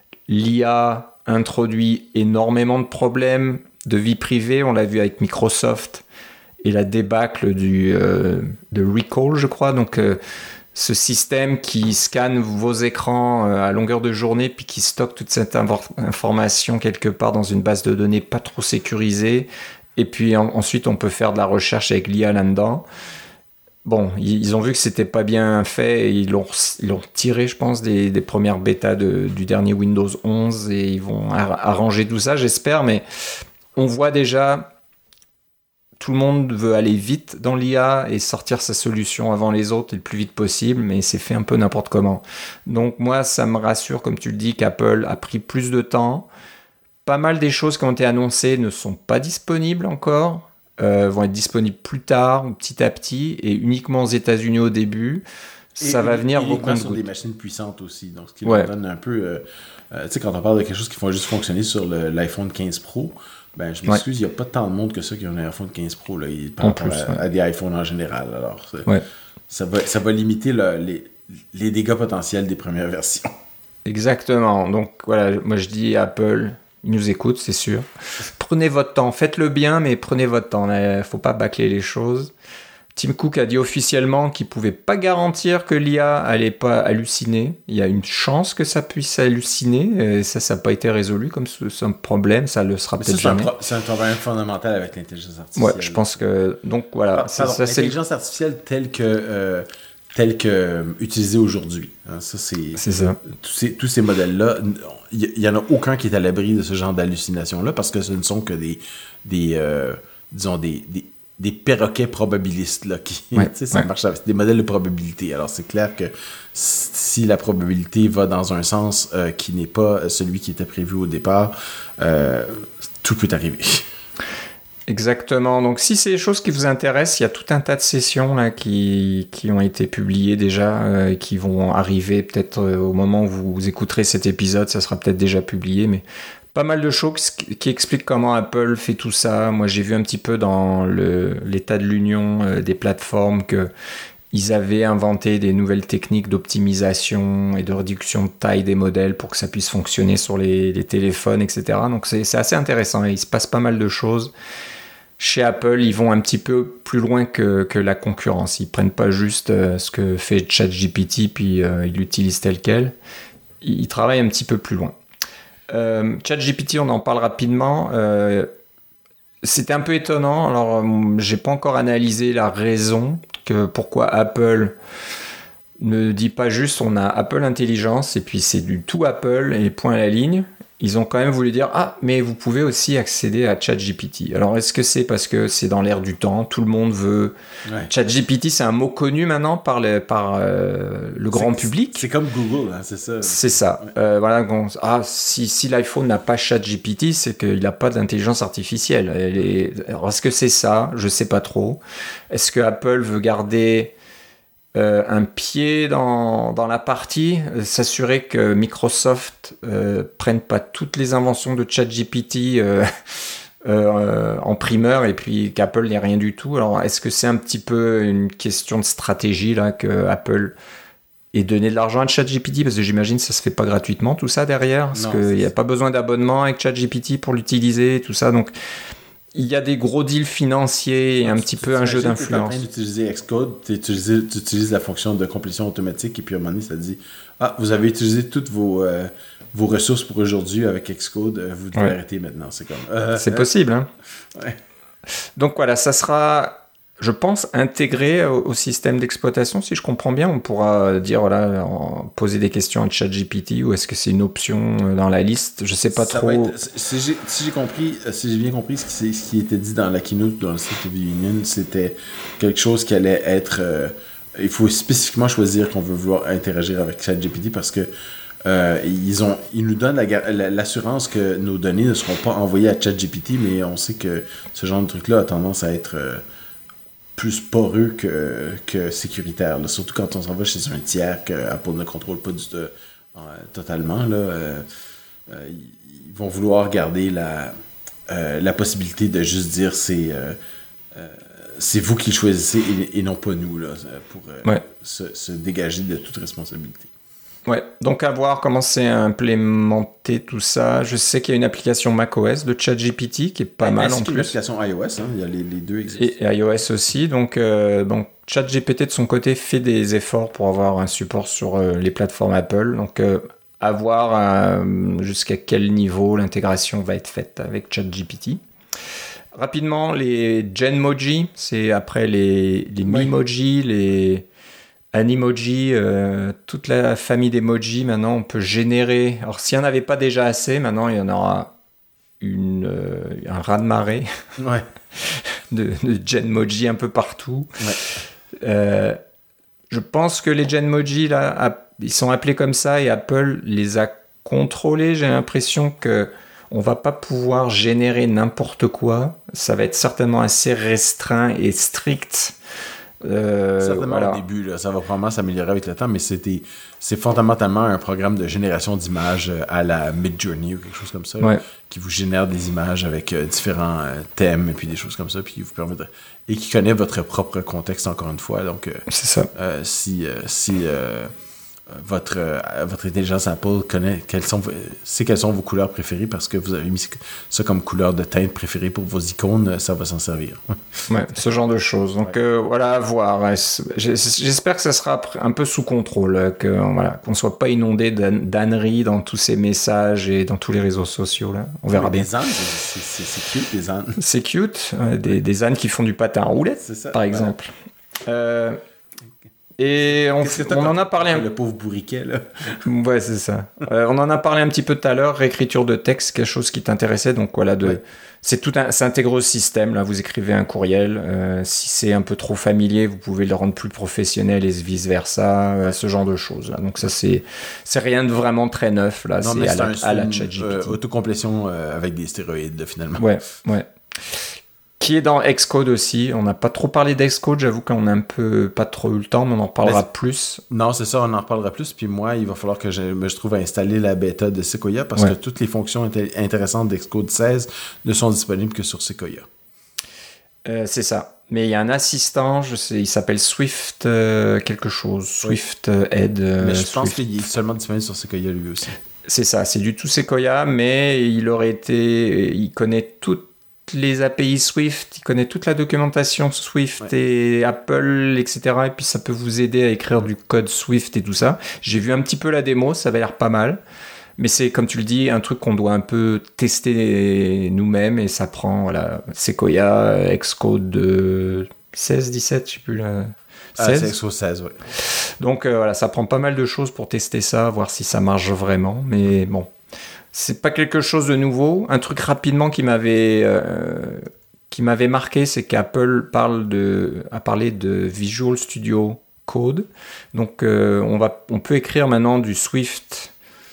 l'I A introduit énormément de problèmes de vie privée. On l'a vu avec Microsoft et la débâcle du euh, de Recall, je crois. Donc, euh, ce système qui scanne vos écrans à longueur de journée puis qui stocke toute cette inv- information quelque part dans une base de données pas trop sécurisée et puis en- ensuite on peut faire de la recherche avec l'I A là-dedans. bon, ils ont vu que c'était pas bien fait et ils l'ont, ils l'ont tiré, je pense, des, des premières bêtas de, du dernier Windows onze et ils vont ar- arranger tout ça, j'espère. Mais on voit déjà, tout le monde veut aller vite dans l'I A et sortir sa solution avant les autres et le plus vite possible, mais c'est fait un peu n'importe comment. Donc moi, ça me rassure, comme tu le dis, qu'Apple a pris plus de temps. Pas mal des choses qui ont été annoncées ne sont pas disponibles encore. Euh, vont être disponibles plus tard, petit à petit, et uniquement aux États-Unis au début. Ça et, va venir beaucoup beaucoup sur des machines puissantes aussi. Donc, ce qui ouais. leur donne un peu... Euh, euh, tu sais, quand on parle de quelque chose qui va juste fonctionner sur le, l'iPhone quinze Pro, ben, je m'excuse, il ouais. n'y a pas tant de monde que ça qui a un iPhone quinze Pro, là, par rapport à, ouais. à des iPhones en général. Alors, ouais. ça, va, ça va limiter le, les, les dégâts potentiels des premières versions. Exactement. Donc, voilà, moi je dis Apple... Ils nous écoutent, c'est sûr. Prenez votre temps. Faites-le bien, mais prenez votre temps. Il ne faut pas bâcler les choses. Tim Cook a dit officiellement qu'il ne pouvait pas garantir que l'I A n'allait pas halluciner. Il y a une chance que ça puisse halluciner. Et ça, ça n'a pas été résolu comme c'est un problème. Ça le sera mais peut-être ça, jamais. C'est un, pro- c'est un problème fondamental avec l'intelligence artificielle. Ouais, je pense que... Donc, voilà. Pardon, ça, ça, l'intelligence c'est... artificielle telle que... Euh, telle que euh, utilisée aujourd'hui. Hein, ça, c'est, c'est ça. Tous ces, tous ces modèles-là, il n'y en a aucun qui est à l'abri de ce genre d'hallucination-là parce que ce ne sont que des, des euh, disons, des, des, des perroquets probabilistes. Là, qui, ouais, ça ouais. marche avec des modèles de probabilité. Alors, c'est clair que si la probabilité va dans un sens euh, qui n'est pas celui qui était prévu au départ, euh, tout peut arriver. Exactement. Donc, si c'est des choses qui vous intéressent, il y a tout un tas de sessions là, qui, qui ont été publiées déjà, euh, qui vont arriver peut-être euh, au moment où vous écouterez cet épisode, ça sera peut-être déjà publié, mais pas mal de choses qui, qui expliquent comment Apple fait tout ça. Moi, j'ai vu un petit peu dans le, l'état de l'union euh, des plateformes que ils avaient inventé des nouvelles techniques d'optimisation et de réduction de taille des modèles pour que ça puisse fonctionner sur les, les téléphones, et cetera. Donc, c'est, c'est assez intéressant et il se passe pas mal de choses. Chez Apple, ils vont un petit peu plus loin que, que la concurrence. Ils ne prennent pas juste euh, ce que fait ChatGPT puis euh, ils l'utilisent tel quel. Ils, ils travaillent un petit peu plus loin. Euh, ChatGPT, on en parle rapidement. Euh, c'était un peu étonnant. Alors, j'ai pas encore analysé la raison que pourquoi Apple ne dit pas juste on a Apple Intelligence et puis c'est du tout Apple et point à la ligne. Ils ont quand même voulu dire « Ah, mais vous pouvez aussi accéder à ChatGPT ». Alors, est-ce que c'est parce que c'est dans l'air du temps ? Tout le monde veut... Ouais. ChatGPT, c'est un mot connu maintenant par le, par, euh, le grand c'est, public. C'est comme Google, hein, c'est ça. C'est ça. Ouais. Euh, voilà, on, ah, si, si l'iPhone n'a pas ChatGPT, c'est qu'il n'a pas d'intelligence artificielle. Elle est, alors, est-ce que c'est ça ? Je ne sais pas trop. Est-ce que Apple veut garder... Euh, un pied dans, dans la partie, euh, s'assurer que Microsoft euh, prenne pas toutes les inventions de ChatGPT euh, euh, en primeur et puis qu'Apple n'ait rien du tout. Alors, est-ce que c'est un petit peu une question de stratégie là, que Apple ait donné de l'argent à ChatGPT ? Parce que j'imagine que ça se fait pas gratuitement tout ça derrière, parce qu'il n'y a pas besoin d'abonnement avec ChatGPT pour l'utiliser, tout ça. Donc, il y a des gros deals financiers et un petit peu un jeu d'influence. Tu es en train d'utiliser Xcode, tu utilises, tu utilises la fonction de complétion automatique et puis à un moment donné, ça te dit « Ah, vous avez utilisé toutes vos, euh, vos ressources pour aujourd'hui avec Xcode, vous devez ouais. arrêter maintenant. » C'est comme... Euh, c'est euh, possible, hein? Ouais. Donc voilà, ça sera... je pense, intégré au, au système d'exploitation, si je comprends bien. On pourra dire, voilà, en, poser des questions à ChatGPT ou est-ce que c'est une option dans la liste ? Je sais pas ça trop. Être, si, j'ai, si j'ai compris, si j'ai bien compris ce qui, ce qui était dit dans la keynote dans le State of the Union, c'était quelque chose qui allait être... Euh, il faut spécifiquement choisir qu'on veut vouloir interagir avec ChatGPT parce que euh, ils, ont, ils nous donnent la, la, l'assurance que nos données ne seront pas envoyées à ChatGPT, mais on sait que ce genre de truc-là a tendance à être... Euh, plus poreux que, que sécuritaire, là. Surtout quand on s'en va chez un tiers que Apple ne contrôle pas du, euh, totalement. Là, euh, euh, ils vont vouloir garder la, euh, la possibilité de juste dire c'est, euh, euh, c'est vous qui le choisissez et, et non pas nous, là, pour euh, ouais. se, se dégager de toute responsabilité. Ouais, donc à voir comment c'est implémenté tout ça. Je sais qu'il y a une application macOS de ChatGPT qui est pas ouais, mal en plus. Il y a l'application iOS, hein. Il y a les, les deux existent. Et, et iOS aussi. Donc, euh, donc ChatGPT de son côté fait des efforts pour avoir un support sur euh, les plateformes Apple. Donc euh, à voir euh, jusqu'à quel niveau l'intégration va être faite avec ChatGPT. rapidement, les Genmoji, c'est après les, les Mimoji, les Animoji, euh, toute la famille d'emoji. Maintenant, on peut générer. Alors, s'il n'y en avait pas déjà assez, maintenant, il y en aura une, euh, un raz-de-marée ouais. de, de Genmoji un peu partout. Ouais. Euh, je pense que les Genmoji, là, ils sont appelés comme ça et Apple les a contrôlés. J'ai l'impression que on va pas pouvoir générer n'importe quoi. Ça va être certainement assez restreint et strict. Euh, Certainement voilà. Au début, là, ça va probablement s'améliorer avec le temps, mais c'était, c'est fondamentalement un programme de génération d'images à la Midjourney ou quelque chose comme ça, ouais. là, qui vous génère des images avec euh, différents euh, thèmes et puis des choses comme ça, puis qui vous permet de... et qui connaît votre propre contexte encore une fois. Donc, euh, c'est ça. Euh, si euh, si euh, votre euh, votre intelligence Apple connaît quelles sont sait quelles sont vos couleurs préférées parce que vous avez mis ça comme couleur de teinte préférée pour vos icônes, ça va s'en servir. Ouais, ce genre de choses. Donc ouais. euh, voilà, à voir. J'espère que ça sera un peu sous contrôle, que voilà, qu'on soit pas inondé d'âneries dans tous ces messages et dans tous les réseaux sociaux là. On verra bien. Des ânes, c'est, c'est, c'est cute des ânes. C'est cute, ouais, des, des ânes qui font du patin à roulettes, c'est ça, par exemple. Ouais. Euh, Et on, on en a parlé un le pauvre bourriquet là. Ouais, c'est ça. Euh, on en a parlé un petit peu tout à l'heure. Réécriture de texte, quelque chose qui t'intéressait. Donc voilà, de, ouais. c'est tout un, ça intègre au système. Là, vous écrivez un courriel. Euh, si c'est un peu trop familier, vous pouvez le rendre plus professionnel et vice versa. Euh, ce genre de choses. Là. Donc ça, c'est, c'est rien de vraiment très neuf là. Non, c'est, mais à, c'est la, un, à la une, ChatGPT. Euh, autocomplétion euh, avec des stéroïdes là, finalement. Ouais, ouais. Qui est dans Xcode aussi. On n'a pas trop parlé d'Xcode, j'avoue qu'on a un peu pas trop eu le temps, mais on en parlera mais plus. Non, c'est ça, on en reparlera plus. Puis moi, il va falloir que je me trouve à installer la bêta de Sequoia parce ouais. que toutes les fonctions int- intéressantes d'Xcode seize ne sont disponibles que sur Sequoia. Euh, c'est ça. Mais il y a un assistant, je sais, il s'appelle Swift euh, quelque chose, Swift oui. Aid. Euh, mais je Swift. pense qu'il est seulement disponible sur Sequoia lui aussi. C'est ça, c'est du tout Sequoia, mais il aurait été, il connaît toutes les A P I Swift, il connaît toute la documentation Swift ouais. et Apple, et cetera. Et puis ça peut vous aider à écrire du code Swift et tout ça. J'ai vu un petit peu la démo, ça avait l'air pas mal. Mais c'est, comme tu le dis, un truc qu'on doit un peu tester nous-mêmes et ça prend, voilà, Sequoia, Xcode de seize, dix-sept, je sais plus là. seize. Ah, c'est Xcode seize, oui. Donc euh, voilà, ça prend pas mal de choses pour tester ça, voir si ça marche vraiment. Mais bon. C'est pas quelque chose de nouveau. Un truc rapidement qui m'avait euh, qui m'avait marqué, c'est qu'Apple parle de a parlé de Visual Studio Code. Donc euh, on va on peut écrire maintenant du Swift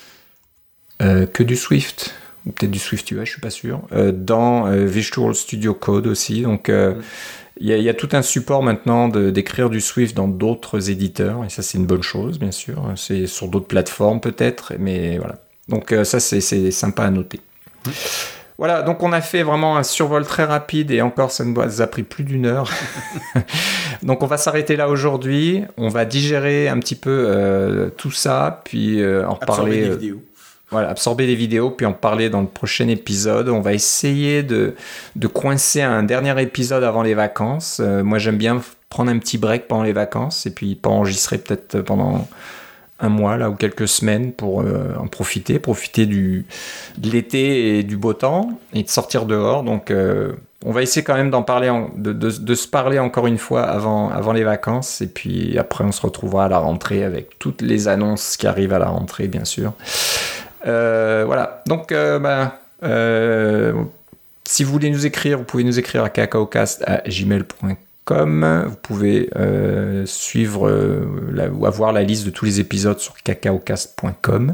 euh, que du Swift ou peut-être du Swift U I, je suis pas sûr. Euh, dans euh, Visual Studio Code aussi. Donc euh, il y, y a tout un support maintenant de, d'écrire du Swift dans d'autres éditeurs et ça c'est une bonne chose bien sûr. C'est sur d'autres plateformes peut-être, mais voilà. Donc euh, ça, c'est, c'est sympa à noter. Mmh. Voilà, donc on a fait vraiment un survol très rapide et encore, ça nous a pris plus d'une heure. Donc on va s'arrêter là aujourd'hui. On va digérer un petit peu euh, tout ça, puis euh, en absorber reparler... des euh, vidéos. Voilà, absorber des vidéos, puis en parler dans le prochain épisode. On va essayer de, de coincer un dernier épisode avant les vacances. Euh, moi, j'aime bien prendre un petit break pendant les vacances et puis pas enregistrer peut-être pendant... un mois là ou quelques semaines pour euh, en profiter, profiter du, de l'été et du beau temps et de sortir dehors. Donc euh, on va essayer quand même d'en parler, en, de, de, de se parler encore une fois avant, avant les vacances et puis après on se retrouvera à la rentrée avec toutes les annonces qui arrivent à la rentrée bien sûr. Euh, voilà, donc euh, bah, euh, si vous voulez nous écrire, vous pouvez nous écrire à cacaocast arobase gmail point com. Vous pouvez euh, suivre euh, la, ou avoir la liste de tous les épisodes sur cacaocast point com.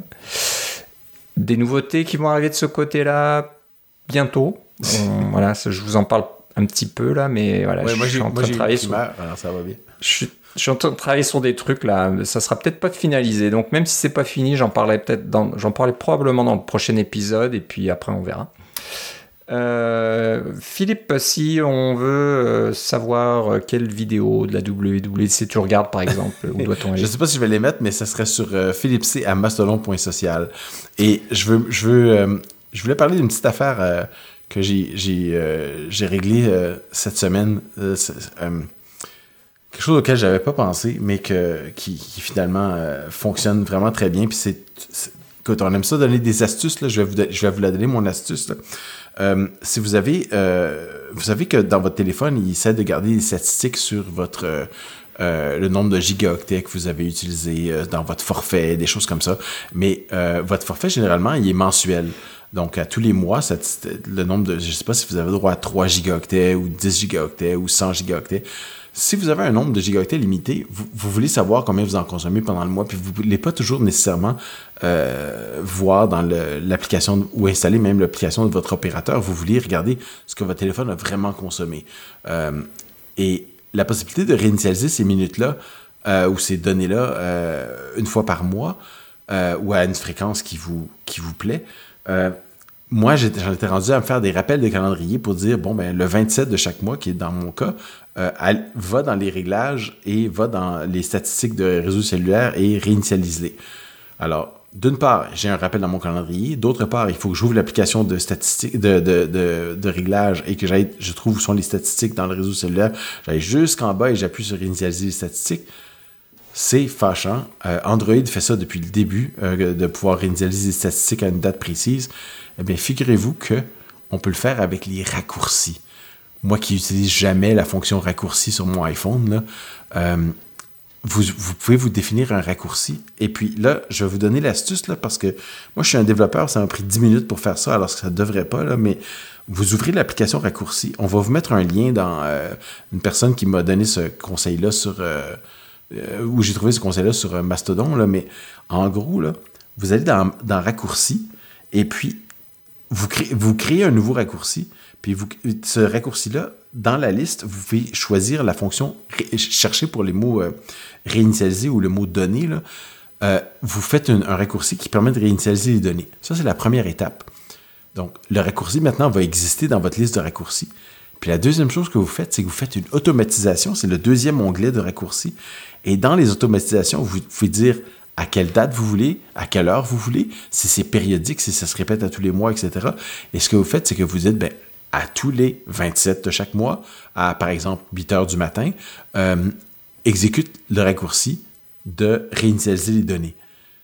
Des nouveautés qui vont arriver de ce côté-là bientôt. On, voilà, ça, je vous en parle un petit peu là, mais voilà, ouais, je, moi, je suis en train de travailler sur. Alors ça va bien. Je suis, je suis en train de travailler sur des trucs là. Ça sera peut-être pas finalisé, donc même si c'est pas fini, j'en parlerai peut-être dans, j'en parlerai probablement dans le prochain épisode et puis après on verra. Euh, Philippe, si on veut euh, savoir quelle vidéo de la W W D C tu regardes par exemple, où doit-on aller? Je sais pas si je vais les mettre, mais ça serait sur euh, philippe c à mastodon point social. Et je veux, je veux, euh, je voulais parler d'une petite affaire euh, que j'ai, j'ai, euh, j'ai réglée euh, cette semaine. Euh, euh, quelque chose auquel j'avais pas pensé, mais que qui, qui finalement euh, fonctionne vraiment très bien. Puis c'est, c'est écoute, on aime ça donner des astuces, là. Je vais vous, je vais vous la donner, mon astuce, là. Euh, si vous avez, euh, vous savez que dans votre téléphone, il essaie de garder des statistiques sur votre, euh, euh, le nombre de gigaoctets que vous avez utilisé euh, dans votre forfait, des choses comme ça. Mais euh, votre forfait, généralement, il est mensuel. Donc, à tous les mois, ça, le nombre de, je ne sais pas si vous avez droit à trois gigaoctets ou dix gigaoctets ou cent gigaoctets. Si vous avez un nombre de gigaoctets limité, vous, vous voulez savoir combien vous en consommez pendant le mois, puis vous ne voulez pas toujours nécessairement euh, voir dans le, l'application ou installer même l'application de votre opérateur. Vous voulez regarder ce que votre téléphone a vraiment consommé. Euh, et la possibilité de réinitialiser ces minutes-là euh, ou ces données-là euh, une fois par mois euh, ou à une fréquence qui vous, qui vous plaît, euh, moi, j'étais, j'en étais rendu à me faire des rappels de calendrier pour dire, bon, ben le vingt-sept de chaque mois, qui est dans mon cas, euh, elle va dans les réglages et va dans les statistiques de réseau cellulaire et réinitialise-les. Alors, d'une part, j'ai un rappel dans mon calendrier. D'autre part, il faut que j'ouvre l'application de statistiques, de, de, de, de réglage et que j'aille, je trouve où sont les statistiques dans le réseau cellulaire. J'aille jusqu'en bas et j'appuie sur réinitialiser les statistiques. C'est fâchant. Euh, Android fait ça depuis le début, euh, de pouvoir réinitialiser les statistiques à une date précise. Eh bien, figurez-vous qu'on peut le faire avec les raccourcis. Moi qui n'utilise jamais la fonction raccourci sur mon iPhone, là, euh, vous, vous pouvez vous définir un raccourci. Et puis là, je vais vous donner l'astuce, là, parce que moi, je suis un développeur, ça m'a pris dix minutes pour faire ça, alors que ça ne devrait pas, là, mais vous ouvrez l'application raccourci. On va vous mettre un lien dans euh, une personne qui m'a donné ce conseil-là sur... Euh, euh, où j'ai trouvé ce conseil-là sur euh, Mastodon, là, mais en gros, là, vous allez dans, dans raccourci, et puis vous créez, vous créez un nouveau raccourci, puis vous, ce raccourci-là, dans la liste, vous pouvez choisir la fonction ré, chercher pour les mots euh, réinitialiser ou le mot données, là, euh, vous faites un, un raccourci qui permet de réinitialiser les données. Ça, c'est la première étape. Donc, le raccourci, maintenant, va exister dans votre liste de raccourcis. Puis la deuxième chose que vous faites, c'est que vous faites une automatisation. C'est le deuxième onglet de raccourcis. Et dans les automatisations, vous pouvez dire à quelle date vous voulez, à quelle heure vous voulez, si c'est périodique, si ça se répète à tous les mois, et cetera. Et ce que vous faites, c'est que vous dites, ben, à tous les vingt-sept de chaque mois, à par exemple huit heures du matin, euh, exécute le raccourci de réinitialiser les données.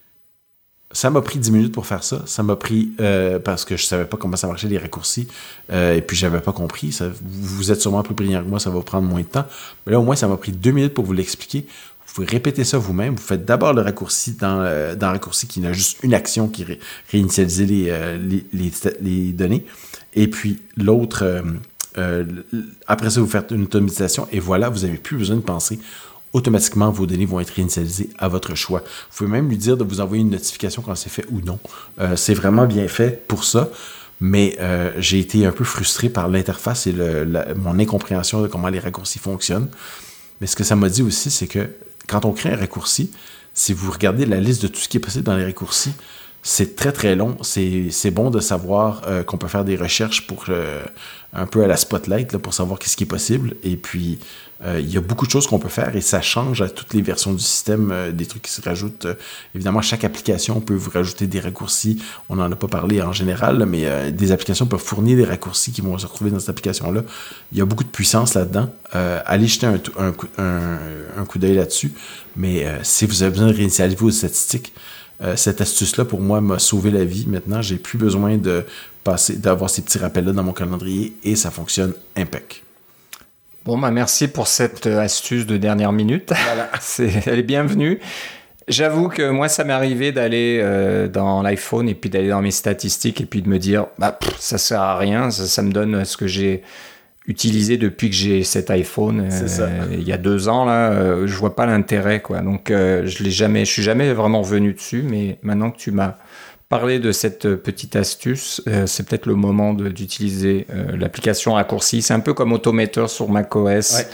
Ça m'a pris dix minutes pour faire ça. Ça m'a pris euh, parce que je ne savais pas comment ça marchait les raccourcis euh, et puis je n'avais pas compris. Ça, vous êtes sûrement plus brillant que moi, ça va prendre moins de temps. Mais là, au moins, ça m'a pris deux minutes pour vous l'expliquer. Vous pouvez répéter ça vous-même. Vous faites d'abord le raccourci dans, euh, dans le raccourci qui n'a juste une action qui ré- réinitialise les, euh, les, les, les données. Et puis l'autre, euh, euh, après ça, vous faites une automatisation et voilà, vous n'avez plus besoin de penser. Automatiquement, vos données vont être réinitialisées à votre choix. Vous pouvez même lui dire de vous envoyer une notification quand c'est fait ou non. Euh, c'est vraiment bien fait pour ça, mais euh, j'ai été un peu frustré par l'interface et le, la, mon incompréhension de comment les raccourcis fonctionnent. Mais ce que ça m'a dit aussi, c'est que quand on crée un raccourci, si vous regardez la liste de tout ce qui est possible dans les raccourcis, c'est très très long. C'est, c'est bon de savoir euh, qu'on peut faire des recherches pour euh, un peu à la spotlight là, pour savoir qu'est-ce qui est possible. Et puis, euh, il y a beaucoup de choses qu'on peut faire et ça change à toutes les versions du système, euh, des trucs qui se rajoutent. Euh, évidemment, chaque application peut vous rajouter des raccourcis. On n'en a pas parlé en général, là, mais euh, des applications peuvent fournir des raccourcis qui vont se retrouver dans cette application-là. Il y a beaucoup de puissance là-dedans. Euh, allez jeter un, un, un, un coup d'œil là-dessus. Mais euh, si vous avez besoin de réinitialiser vos statistiques, Euh, cette astuce-là, pour moi, m'a sauvé la vie. Maintenant, j'ai plus besoin de passer, d'avoir ces petits rappels-là dans mon calendrier et ça fonctionne impec. Bon, bah merci pour cette astuce de dernière minute. Voilà. C'est, elle est bienvenue. J'avoue que moi, ça m'est arrivé d'aller euh, dans l'iPhone et puis d'aller dans mes statistiques et puis de me dire, bah, pff, ça sert à rien, ça, ça me donne ce que j'ai utilisé depuis que j'ai cet iPhone euh, il y a deux ans là, euh, je vois pas l'intérêt quoi. Donc euh, je l'ai jamais, je suis jamais vraiment revenu dessus, mais maintenant que tu m'as parlé de cette petite astuce, euh, c'est peut-être le moment de, d'utiliser euh, l'application raccourci. C'est un peu comme Automator sur macOS. Ouais.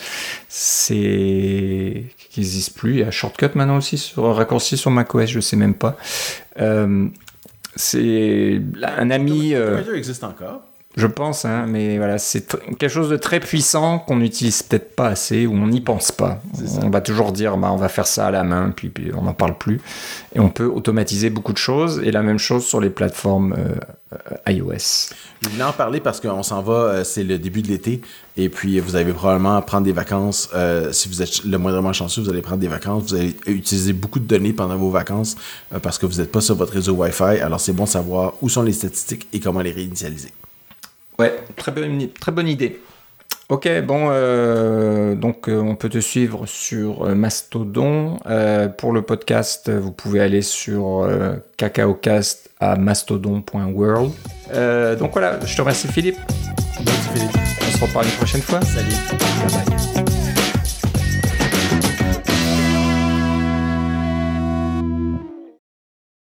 C'est qui n'existe plus. Il y a Shortcut maintenant aussi sur raccourci sur macOS, je sais même pas. Euh, c'est un ami. Automator euh... existe encore. Je pense, hein, mais voilà, c'est t- quelque chose de très puissant qu'on n'utilise peut-être pas assez ou on n'y pense pas. On va toujours dire, bah, on va faire ça à la main, puis, puis on n'en parle plus. Et on peut automatiser beaucoup de choses. Et la même chose sur les plateformes euh, euh, iOS. Je voulais en parler parce qu'on s'en va, euh, c'est le début de l'été. Et puis, vous allez probablement prendre des vacances. Euh, si vous êtes le moindrement chanceux, vous allez prendre des vacances. Vous allez utiliser beaucoup de données pendant vos vacances euh, parce que vous n'êtes pas sur votre réseau Wi-Fi. Alors, c'est bon de savoir où sont les statistiques et comment les réinitialiser. Ouais, très bonne, très bonne idée. Ok, bon, euh, donc euh, on peut te suivre sur euh, Mastodon. Euh, pour le podcast, vous pouvez aller sur euh, cacaocast à mastodon point world. Euh, donc voilà, je te remercie Philippe. Merci Philippe. On se reparle une prochaine fois. Salut. Bye bye.